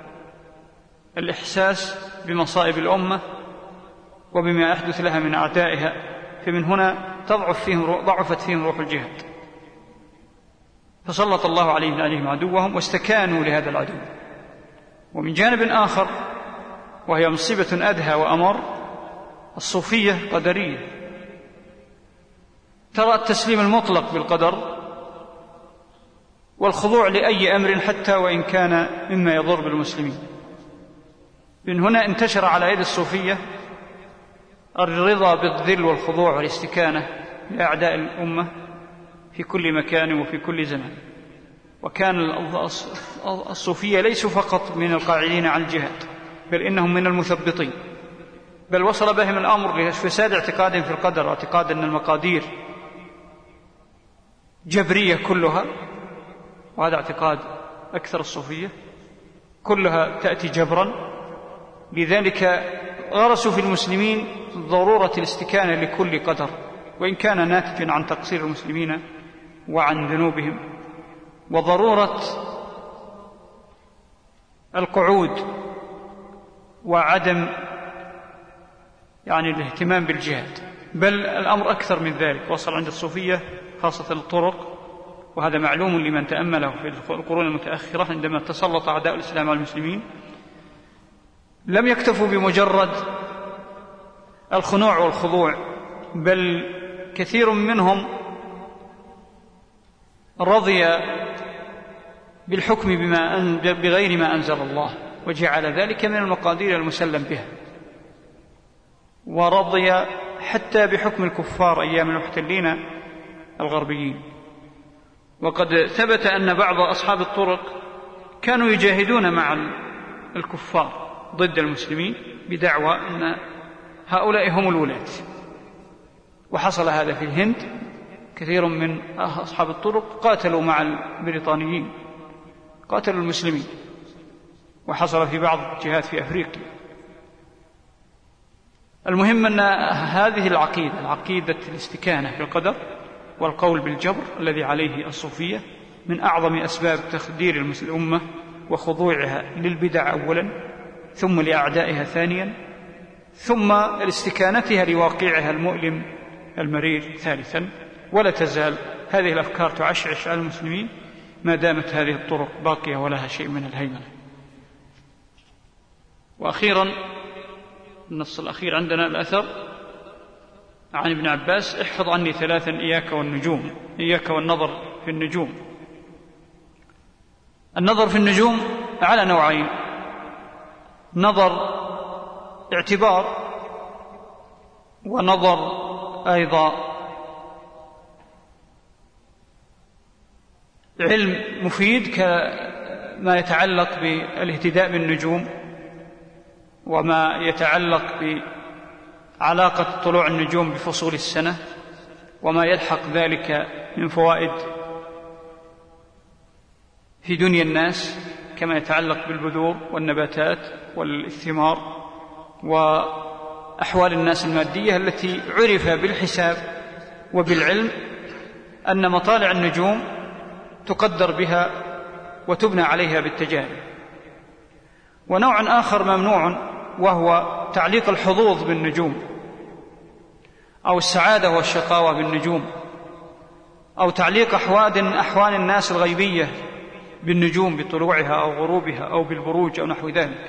الإحساس بمصائب الأمة وبما يحدث لها من أعدائها، فمن هنا تضعف فيهم ضعفت فيهم روح الجهاد، فسلط الله عليهم عليهم عدوهم واستكانوا لهذا العدو. ومن جانب آخر وهي مصيبة أدهى وأمر، الصوفية قدرية ترى التسليم المطلق بالقدر والخضوع لأي أمر حتى وإن كان مما يضر بالمسلمين. من هنا انتشر على يد الصوفية الرضا بالذل والخضوع والاستكانة لأعداء الأمة في كل مكان وفي كل زمان. وكان الصوفية ليسوا فقط من القاعدين عن الجهاد، بل إنهم من المثبطين، بل وصل بهم الأمر لفساد اعتقادهم في القدر، واعتقاد أن المقادير جبرية كلها، وهذا اعتقاد أكثر الصوفية، كلها تأتي جبرا. لذلك غرسوا في المسلمين ضرورة الاستكانة لكل قدر وإن كان ناتجا عن تقصير المسلمين وعن ذنوبهم، وضرورة القعود وعدم يعني الاهتمام بالجهاد. بل الأمر أكثر من ذلك، وصل عند الصوفية خاصة الطرق، وهذا معلوم لمن تأمله في القرون المتأخرة عندما تسلط أعداء الإسلام على المسلمين، لم يكتفوا بمجرد الخنوع والخضوع، بل كثير منهم رضي بالحكم بما بغير ما أنزل الله وجعل ذلك من المقادير المسلم بها، ورضي حتى بحكم الكفار أيام المحتلين الغربيين. وقد ثبت أن بعض أصحاب الطرق كانوا يجاهدون مع الكفار ضد المسلمين بدعوى أن هؤلاء هم الولاة، وحصل هذا في الهند. كثير من أصحاب الطرق قاتلوا مع البريطانيين، قاتلوا المسلمين، وحصل في بعض الجهات في أفريقيا. المهم أن هذه العقيدة، العقيدة الاستكانة في القدر والقول بالجبر الذي عليه الصوفية، من أعظم أسباب تخدير الأمة وخضوعها للبدع أولا، ثم لأعدائها ثانيا، ثم لاستكانتها لواقعها المؤلم المرير ثالثا. ولا تزال هذه الأفكار تعشعش على المسلمين ما دامت هذه الطرق باقية ولها شيء من الهيمنة. وأخيرا النص الأخير عندنا الأثر عن ابن عباس: احفظ عني ثلاثا، إياك والنجوم، إياك والنظر في النجوم. النظر في النجوم على نوعين: نظر اعتبار، ونظر أيضا علم مفيد كما يتعلق بالاهتداء بالنجوم وما يتعلق بعلاقة طلوع النجوم بفصول السنة وما يلحق ذلك من فوائد في دنيا الناس، كما يتعلق بالبذور والنباتات والثمار وأحوال الناس المادية التي عرف بالحساب وبالعلم أن مطالع النجوم تقدر بها وتبنى عليها بالتجارب. ونوع آخر ممنوع، وهو تعليق الحظوظ بالنجوم أو السعادة والشقاوة بالنجوم، أو تعليق أحوال أحوال الناس الغيبية بالنجوم بطلوعها أو غروبها أو بالبروج أو نحو ذلك،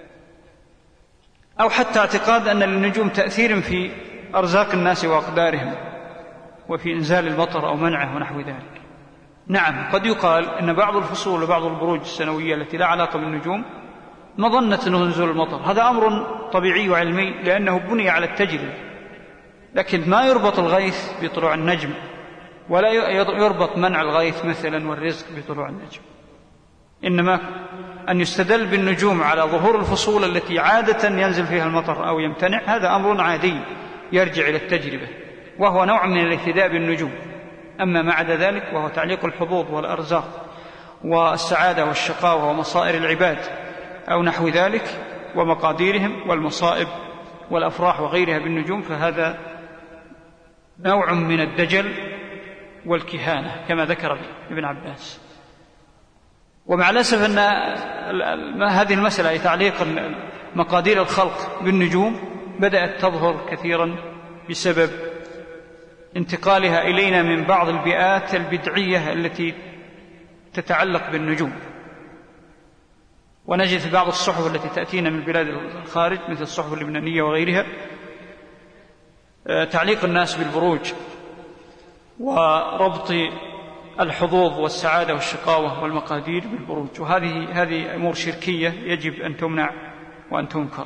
أو حتى اعتقاد أن للنجوم تأثير في أرزاق الناس وأقدارهم وفي إنزال المطر أو منعه ونحو ذلك. نعم، قد يقال أن بعض الفصول وبعض البروج السنوية التي لا علاقة بالنجوم مظنة نزول المطر، هذا أمر طبيعي وعلمي لأنه بني على التجربة، لكن ما يربط الغيث بطلوع النجم، ولا يربط منع الغيث مثلا والرزق بطلوع النجم، إنما أن يستدل بالنجوم على ظهور الفصول التي عادة ينزل فيها المطر أو يمتنع، هذا أمر عادي يرجع إلى التجربة، وهو نوع من الاهتداء بالنجوم. أما ما عدا ذلك وهو تعليق الحظوظ والأرزاق والسعادة والشقاوة ومصائر العباد أو نحو ذلك ومقاديرهم والمصائب والأفراح وغيرها بالنجوم، فهذا نوع من الدجل والكهانة كما ذكر ابن عباس. ومع الأسف أن هذه المسألة أي تعليق مقادير الخلق بالنجوم بدأت تظهر كثيرا بسبب انتقالها إلينا من بعض البيئات البدعية التي تتعلق بالنجوم، ونجد في بعض الصحف التي تأتينا من بلاد الخارج مثل الصحف اللبنانية وغيرها تعليق الناس بالبروج وربط الحظوظ والسعادة والشقاوة والمقادير بالبروج، وهذه هذه أمور شركية يجب أن تمنع وأن تنكر.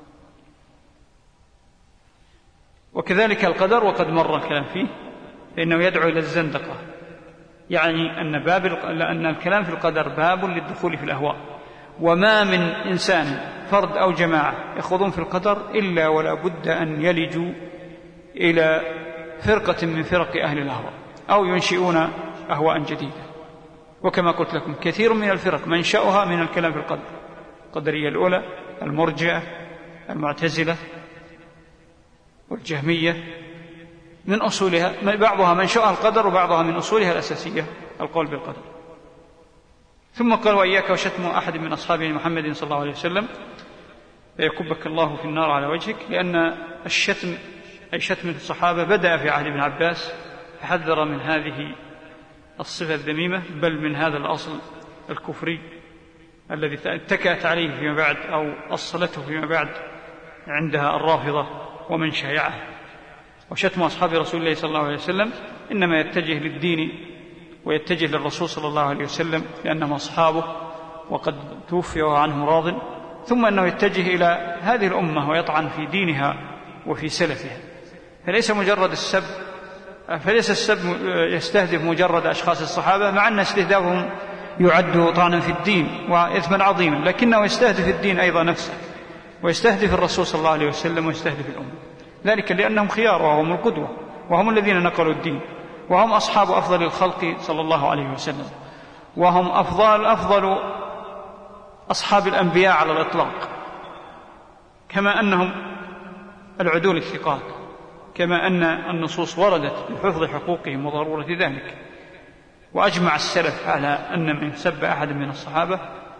وكذلك القدر، وقد مر الكلام فيه، فإنه يدعو إلى الزندقة، يعني أن باب أن الكلام في القدر باب للدخول في الأهواء، وما من إنسان فرد أو جماعة يخوضون في القدر إلا ولا بد أن يلجوا إلى فرقة من فرق أهل الأهواء أو ينشئون أهواء جديدة. وكما قلت لكم كثير من الفرق منشأها من الكلام في القدر، القدرية الأولى، المرجئة، المعتزلة والجهمية، من أصولها بعضها منشأها القدر وبعضها من أصولها الأساسية القول بالقدر. ثم قال: وإياك وشتم أحد من أصحاب محمد صلى الله عليه وسلم فيكبك الله في النار على وجهك، لأن الشتم أي شتم الصحابة بدأ في عهد ابن عباس، فحذر من هذه الصفة الذميمة، بل من هذا الأصل الكفري الذي اتكأت عليه فيما بعد أو أصلته فيما بعد عندها الرافضة ومن شايعه. وشتم أصحاب رسول الله صلى الله عليه وسلم إنما يتجه للدين ويتجه للرسول صلى الله عليه وسلم لأنهم أصحابه وقد توفي وعنه راض، ثم أنه يتجه إلى هذه الأمة ويطعن في دينها وفي سلفها. فليس مجرد السب فليس السب يستهدف مجرد أشخاص الصحابة، مع أن استهدافهم يعد طعنا في الدين وإثما عظيما، لكنه يستهدف الدين أيضا نفسه، ويستهدف الرسول صلى الله عليه وسلم، ويستهدف الأمة، ذلك لأنهم خيار وهم القدوة وهم الذين نقلوا الدين، وهم أصحاب أفضل الخلق صلى الله عليه وسلم، وهم أفضل أفضل أصحاب الأنبياء على الإطلاق، كما أنهم العدول الثقات، كما أن النصوص وردت بحفظ حقوقهم وضرورة ذلك. وأجمع السلف على أن من سب أحد من الصحابة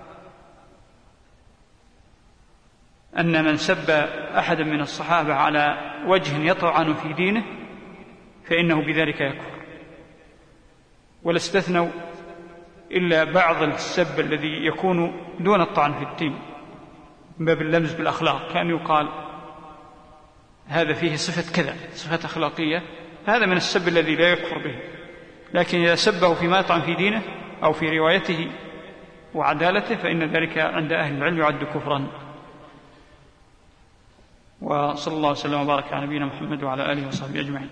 أن من سب أحد من الصحابة على وجه يطعن في دينه فإنه بذلك يكفر، ولا استثنوا إلا بعض السب الذي يكون دون الطعن في الدين من باب اللمز بالأخلاق، كان يقال هذا فيه صفة كذا، صفة أخلاقية، هذا من السب الذي لا يكفر به. لكن إذا سبه فيما يطعن في دينه أو في روايته وعدالته فإن ذلك عند أهل العلم يعد كفرا. وصلى الله وسلم وبارك على نبينا محمد وعلى آله وصحبه أجمعين.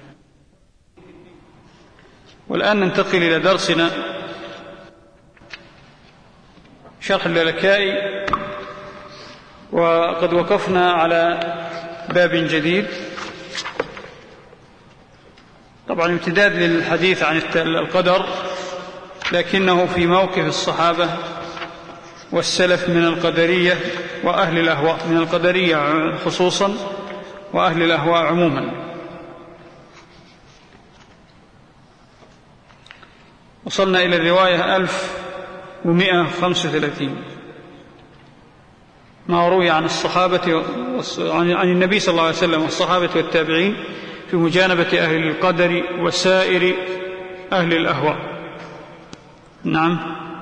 والآن ننتقل إلى درسنا شرح اللالكائي، وقد وقفنا على باب جديد، طبعا امتداد للحديث عن القدر، لكنه في موقف الصحابة والسلف من القدرية وأهل الأهواء، من القدرية خصوصا وأهل الأهواء عموما. وصلنا إلى الرواية ألف ومئة وخمسة وثلاثين، ما روي عن الصحابة عن النبي صلى الله عليه وسلم والصحابة والتابعين في مجانبة أهل القدر وسائر أهل الأهواء. نعم.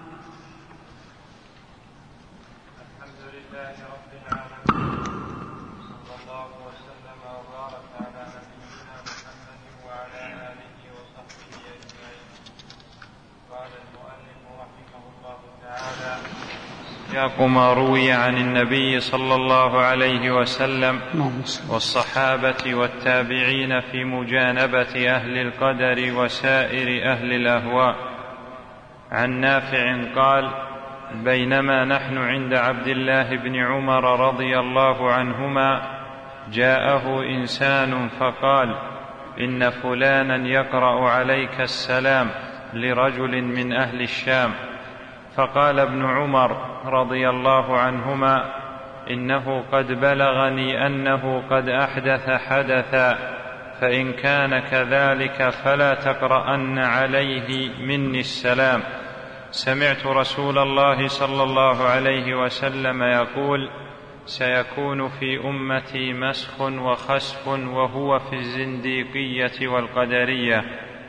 سياق ما روي عن النبي صلى الله عليه وسلم والصحابة والتابعين في مجانبة أهل القدر وسائر أهل الأهواء. عن نافع قال: بينما نحن عند عبد الله بن عمر رضي الله عنهما جاءه إنسان فقال: إن فلانا يقرأ عليك السلام لرجل من أهل الشام. فقال ابن عمر رضي الله عنهما: إنه قد بلغني أنه قد أحدث حدثا، فإن كان كذلك فلا تقرأن عليه مني السلام. سمعت رسول الله صلى الله عليه وسلم يقول: سيكون في أمتي مسخ وخسف وهو في الزنديقية والقدرية.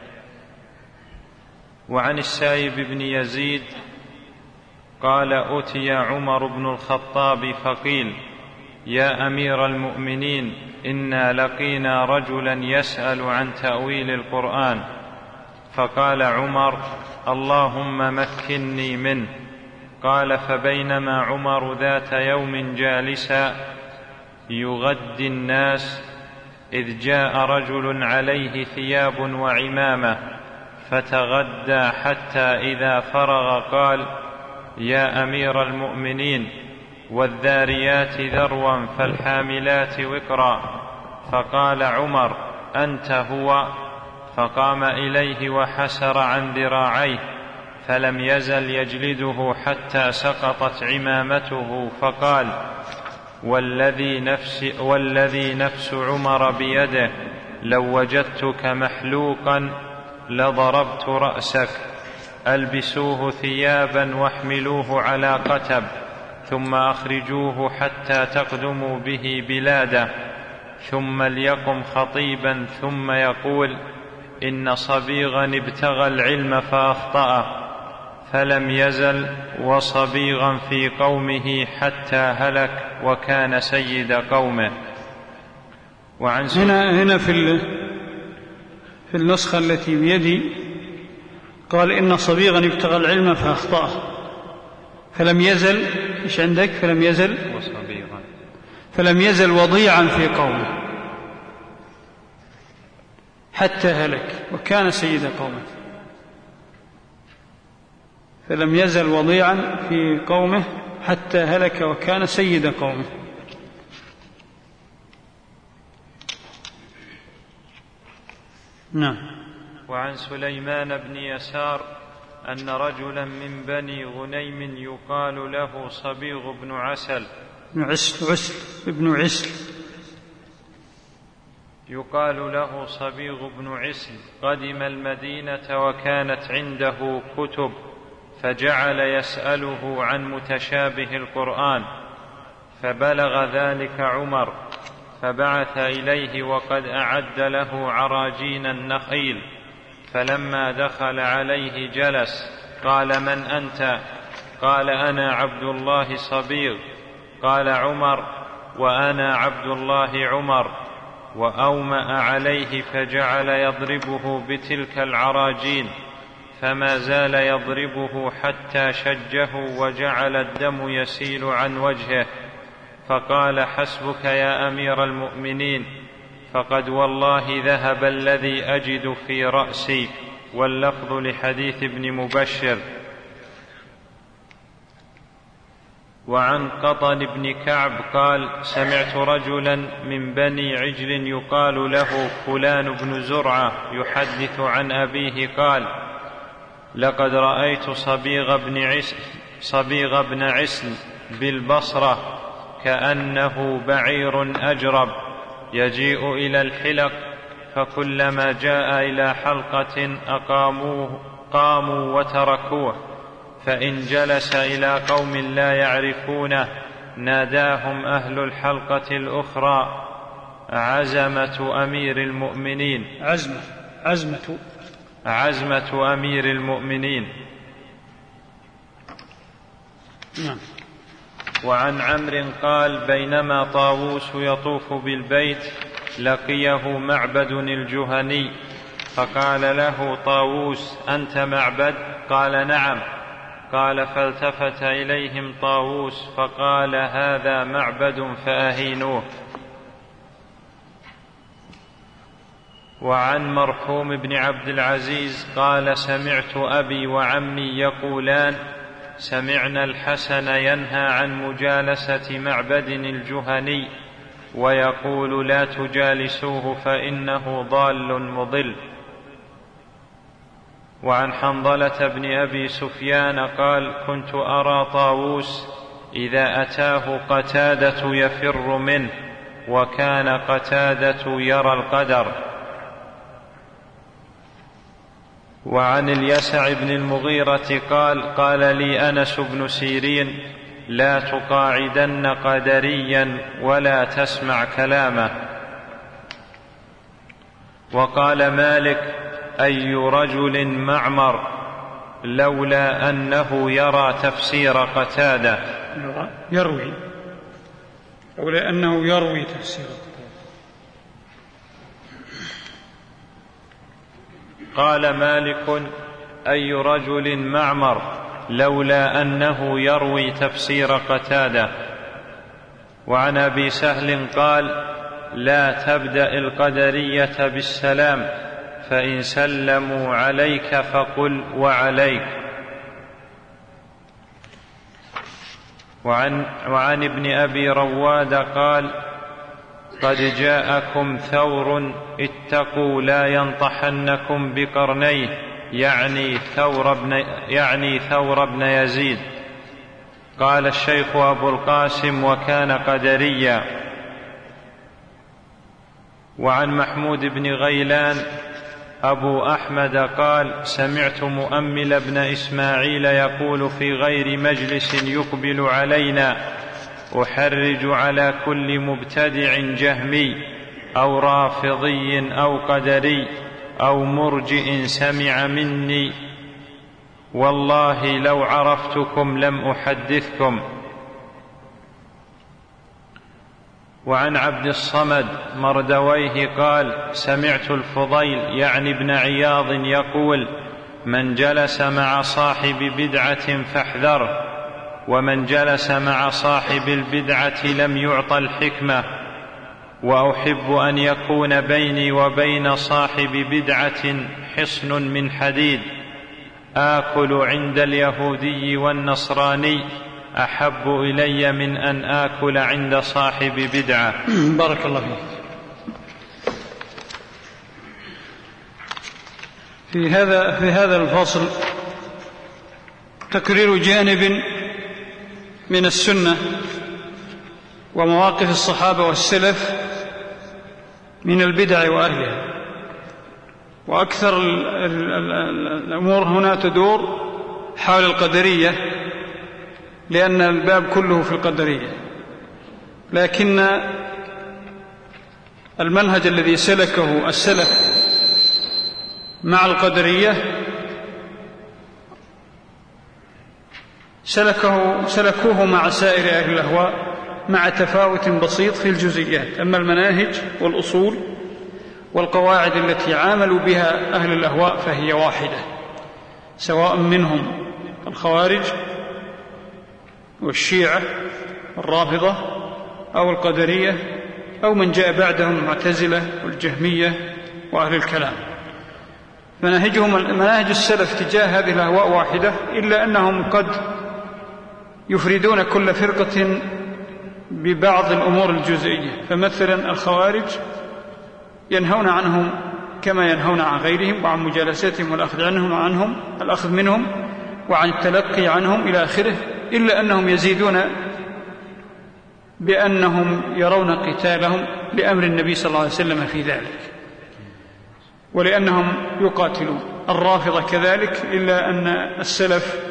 وعن السائب بن يزيد قال: أتي عمر بن الخطاب فقيل: يا أمير المؤمنين، إنا لقينا رجلا يسأل عن تأويل القرآن. فقال عمر: اللهم مكني منه. قال: فبينما عمر ذات يوم جالسا يغدي الناس إذ جاء رجل عليه ثياب وعمامة فتغدى حتى إذا فرغ قال: يا أمير المؤمنين، والذاريات ذروا فالحاملات وقرا. فقال عمر: أنت هو. فقام إليه وحسر عن ذراعيه فلم يزل يجلده حتى سقطت عمامته. فقال: والذي نفس, والذي نفس عمر بيده لو وجدتك محلوقا لضربت رأسك. ألبسوه ثيابا واحملوه على قتب ثم أخرجوه حتى تقدموا به بلاده، ثم ليقم خطيبا ثم يقول: إن صبيغا ابتغى العلم فأخطأه، فلم يزل وصبيغا في قومه حتى هلك وكان سيد قومه. وعن هنا, هنا في, في النسخة التي بيدي قال: إن صبيغا ابتغى العلم فأخطأه، فلم يزل إيش عندك؟ فلم يزل وصبيغا، فلم يزل وضيعا في قومه حتى هلك وكان سيد قومه. فلم يزل وضيعا في قومه حتى هلك وكان سيد قومه. نعم. وعن سليمان بن يسار أن رجلا من بني غنيم يقال له صبيغ بن عسل بن عسل عسل ابن عسل يقال له صبيغ بن عسل قدم المدينة وكانت عنده كتب، فجعل يسأله عن متشابه القرآن، فبلغ ذلك عمر فبعث إليه وقد أعد له عراجين النخيل. فلما دخل عليه جلس قال: من أنت؟ قال: أنا عبد الله صبيغ. قال عمر: وأنا عبد الله عمر. وأومأ عليه فجعل يضربه بتلك العراجين، فما زال يضربه حتى شجه وجعل الدم يسيل عن وجهه. فقال: حسبك يا أمير المؤمنين، فقد والله ذهب الذي أجد في رأسي. واللفظ لحديث ابن مبشر. وعن قطن بن كعب قال: سمعت رجلا من بني عجل يقال له فلان بن زرعة يحدث عن أبيه قال: لقد رأيت صبيغ بن عسل, صبيغ بن عسل بالبصرة كأنه بعير أجرب يجيء إلى الحلق، فكلما جاء إلى حلقة أقاموه قاموا وتركوه، فإن جلس إلى قوم لا يعرفونه ناداهم أهل الحلقة الأخرى عزمة أمير المؤمنين عزمة عزمة عزمة أمير المؤمنين. نعم. وعن عمرو قال بينما طاووس يطوف بالبيت لقيه معبد الجهني فقال له طاووس أنت معبد؟ قال نعم. قال فالتفت إليهم طاووس فقال هذا معبد فأهينوه. وعن مرحوم بن عبد العزيز قال سمعت أبي وعمي يقولان سمعنا الحسن ينهى عن مجالسة معبد الجهني ويقول لا تجالسوه فإنه ضال مضل. وعن حنظلة بن أبي سفيان قال كنت أرى طاووس إذا أتاه قتادة يفر منه وكان قتادة يرى القدر. وعن اليسع بن المغيرة قال قال لي أنس بن سيرين لا تقاعدن قدريا ولا تسمع كلامه. وقال مالك أي رجل معمر لولا أنه يرى تفسير قتادة يروي لولا أنه يروي تفسير قتادة. قال مالك أي رجل معمر لولا أنه يروي تفسير قتادة. وعن أبي سهل قال لا تبدأ القدرية بالسلام فإن سلموا عليك فقل وعليك. وعن, وعن ابن أبي رواد قال قد جاءكم ثور اتقوا لا ينطحنكم بقرنيه يعني ثور بن, يعني ثور بن يزيد. قال الشيخ أبو القاسم وكان قدريا. وعن محمود بن غيلان أبو أحمد قال سمعت مؤمل بن إسماعيل يقول في غير مجلس يقبل علينا أحرج على كل مبتدع جهمي أو رافضي أو قدري أو مرجئ سمع مني والله لو عرفتكم لم أحدثكم. وعن عبد الصمد مردويه قال سمعت الفضيل يعني ابن عياض يقول من جلس مع صاحب بدعة فاحذره ومن جلس مع صاحب البدعة لم يعط الحكمة. وأحب أن يكون بيني وبين صاحب بدعة حصن من حديد آكل عند اليهودي والنصراني أحب إلي من أن آكل عند صاحب بدعة. بارك الله فيك. في هذا في هذا الفصل تكرير جانب من السنة ومواقف الصحابة والسلف من البدع وأهلها. وأكثر الأمور هنا تدور حول القدرية لأن الباب كله في القدرية، لكن المنهج الذي سلكه السلف مع القدرية سلكه سلكوه مع سائر أهل الأهواء مع تفاوت بسيط في الجزئيات. أما المناهج والأصول والقواعد التي عاملوا بها أهل الأهواء فهي واحدة، سواء منهم الخوارج والشيعة والرافضة أو القدرية أو من جاء بعدهم المعتزلة والجهمية وأهل الكلام. مناهجهم مناهج السلف تجاه هذه الأهواء واحدة، إلا أنهم قد يفردون كل فرقة ببعض الأمور الجزئية. فمثلا الخوارج ينهون عنهم كما ينهون عن غيرهم وعن مجالستهم والأخذ عنهم عنهم الأخذ منهم وعن التلقي عنهم إلى آخره، إلا أنهم يزيدون بأنهم يرون قتالهم لأمر النبي صلى الله عليه وسلم في ذلك ولأنهم يقاتلون. الرافضة كذلك، إلا أن السلف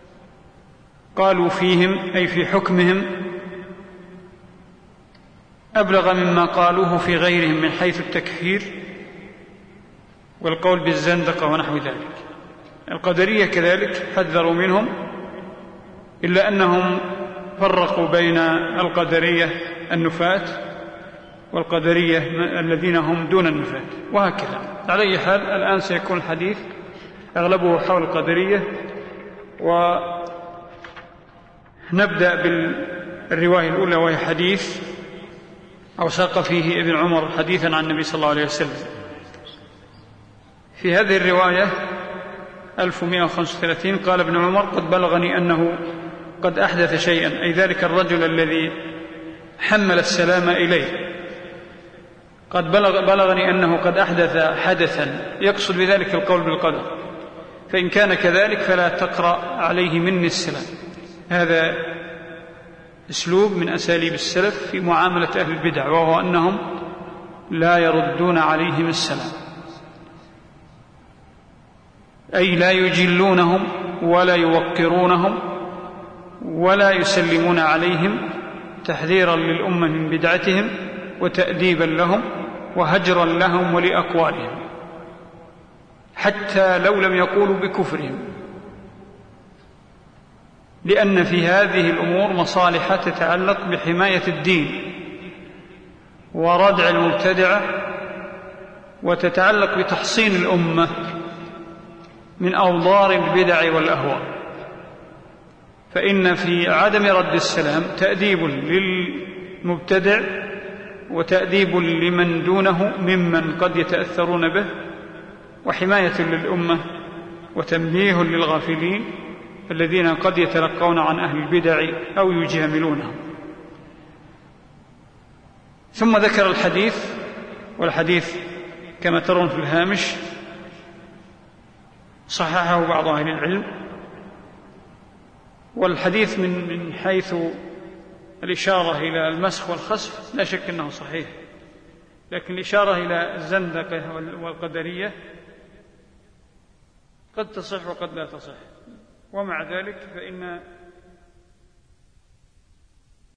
قالوا فيهم أي في حكمهم أبلغ مما قالوه في غيرهم من حيث التكفير والقول بالزندقة ونحو ذلك. القدرية كذلك حذروا منهم، إلا أنهم فرقوا بين القدرية النفاة والقدرية الذين هم دون النفاة، وهكذا. على أي حال الآن سيكون الحديث أغلبه حول القدرية، ونبدأ بالرواية الأولى وهي حديث أوثق فيه ابن عمر حديثا عن النبي صلى الله عليه وسلم. في هذه الرواية ألف ومائة وخمسة وثلاثين قال ابن عمر: قد بلغني أنه قد أحدث شيئا، أي ذلك الرجل الذي حمل السلام إليه، قد بلغ بلغني أنه قد أحدث حدثا، يقصد بذلك القول بالقدر، فإن كان كذلك فلا تقرأ عليه مني السلام. هذا أسلوب من أساليب السلف في معاملة أهل البدع، وهو أنهم لا يردون عليهم السلام، أي لا يجلونهم ولا يوقرونهم ولا يسلمون عليهم، تحذيرا للأمة من بدعتهم وتأديبا لهم وهجرا لهم ولأقوالهم، حتى لو لم يقولوا بكفرهم، لأن في هذه الأمور مصالح تتعلق بحماية الدين وردع المبتدعة، وتتعلق بتحصين الأمة من أوضار البدع والأهواء. فإن في عدم رد السلام تأديب للمبتدع وتأديب لمن دونه ممن قد يتأثرون به، وحماية للأمة وتنبيه للغافلين الذين قد يتلقون عن أهل البدع أو يجاملونهم. ثم ذكر الحديث، والحديث كما ترون في الهامش صححه بعض أهل العلم، والحديث من من حيث الإشارة إلى المسخ والخسف لا شك أنه صحيح، لكن الإشارة إلى الزندقة والقدرية قد تصح وقد لا تصح، ومع ذلك فإن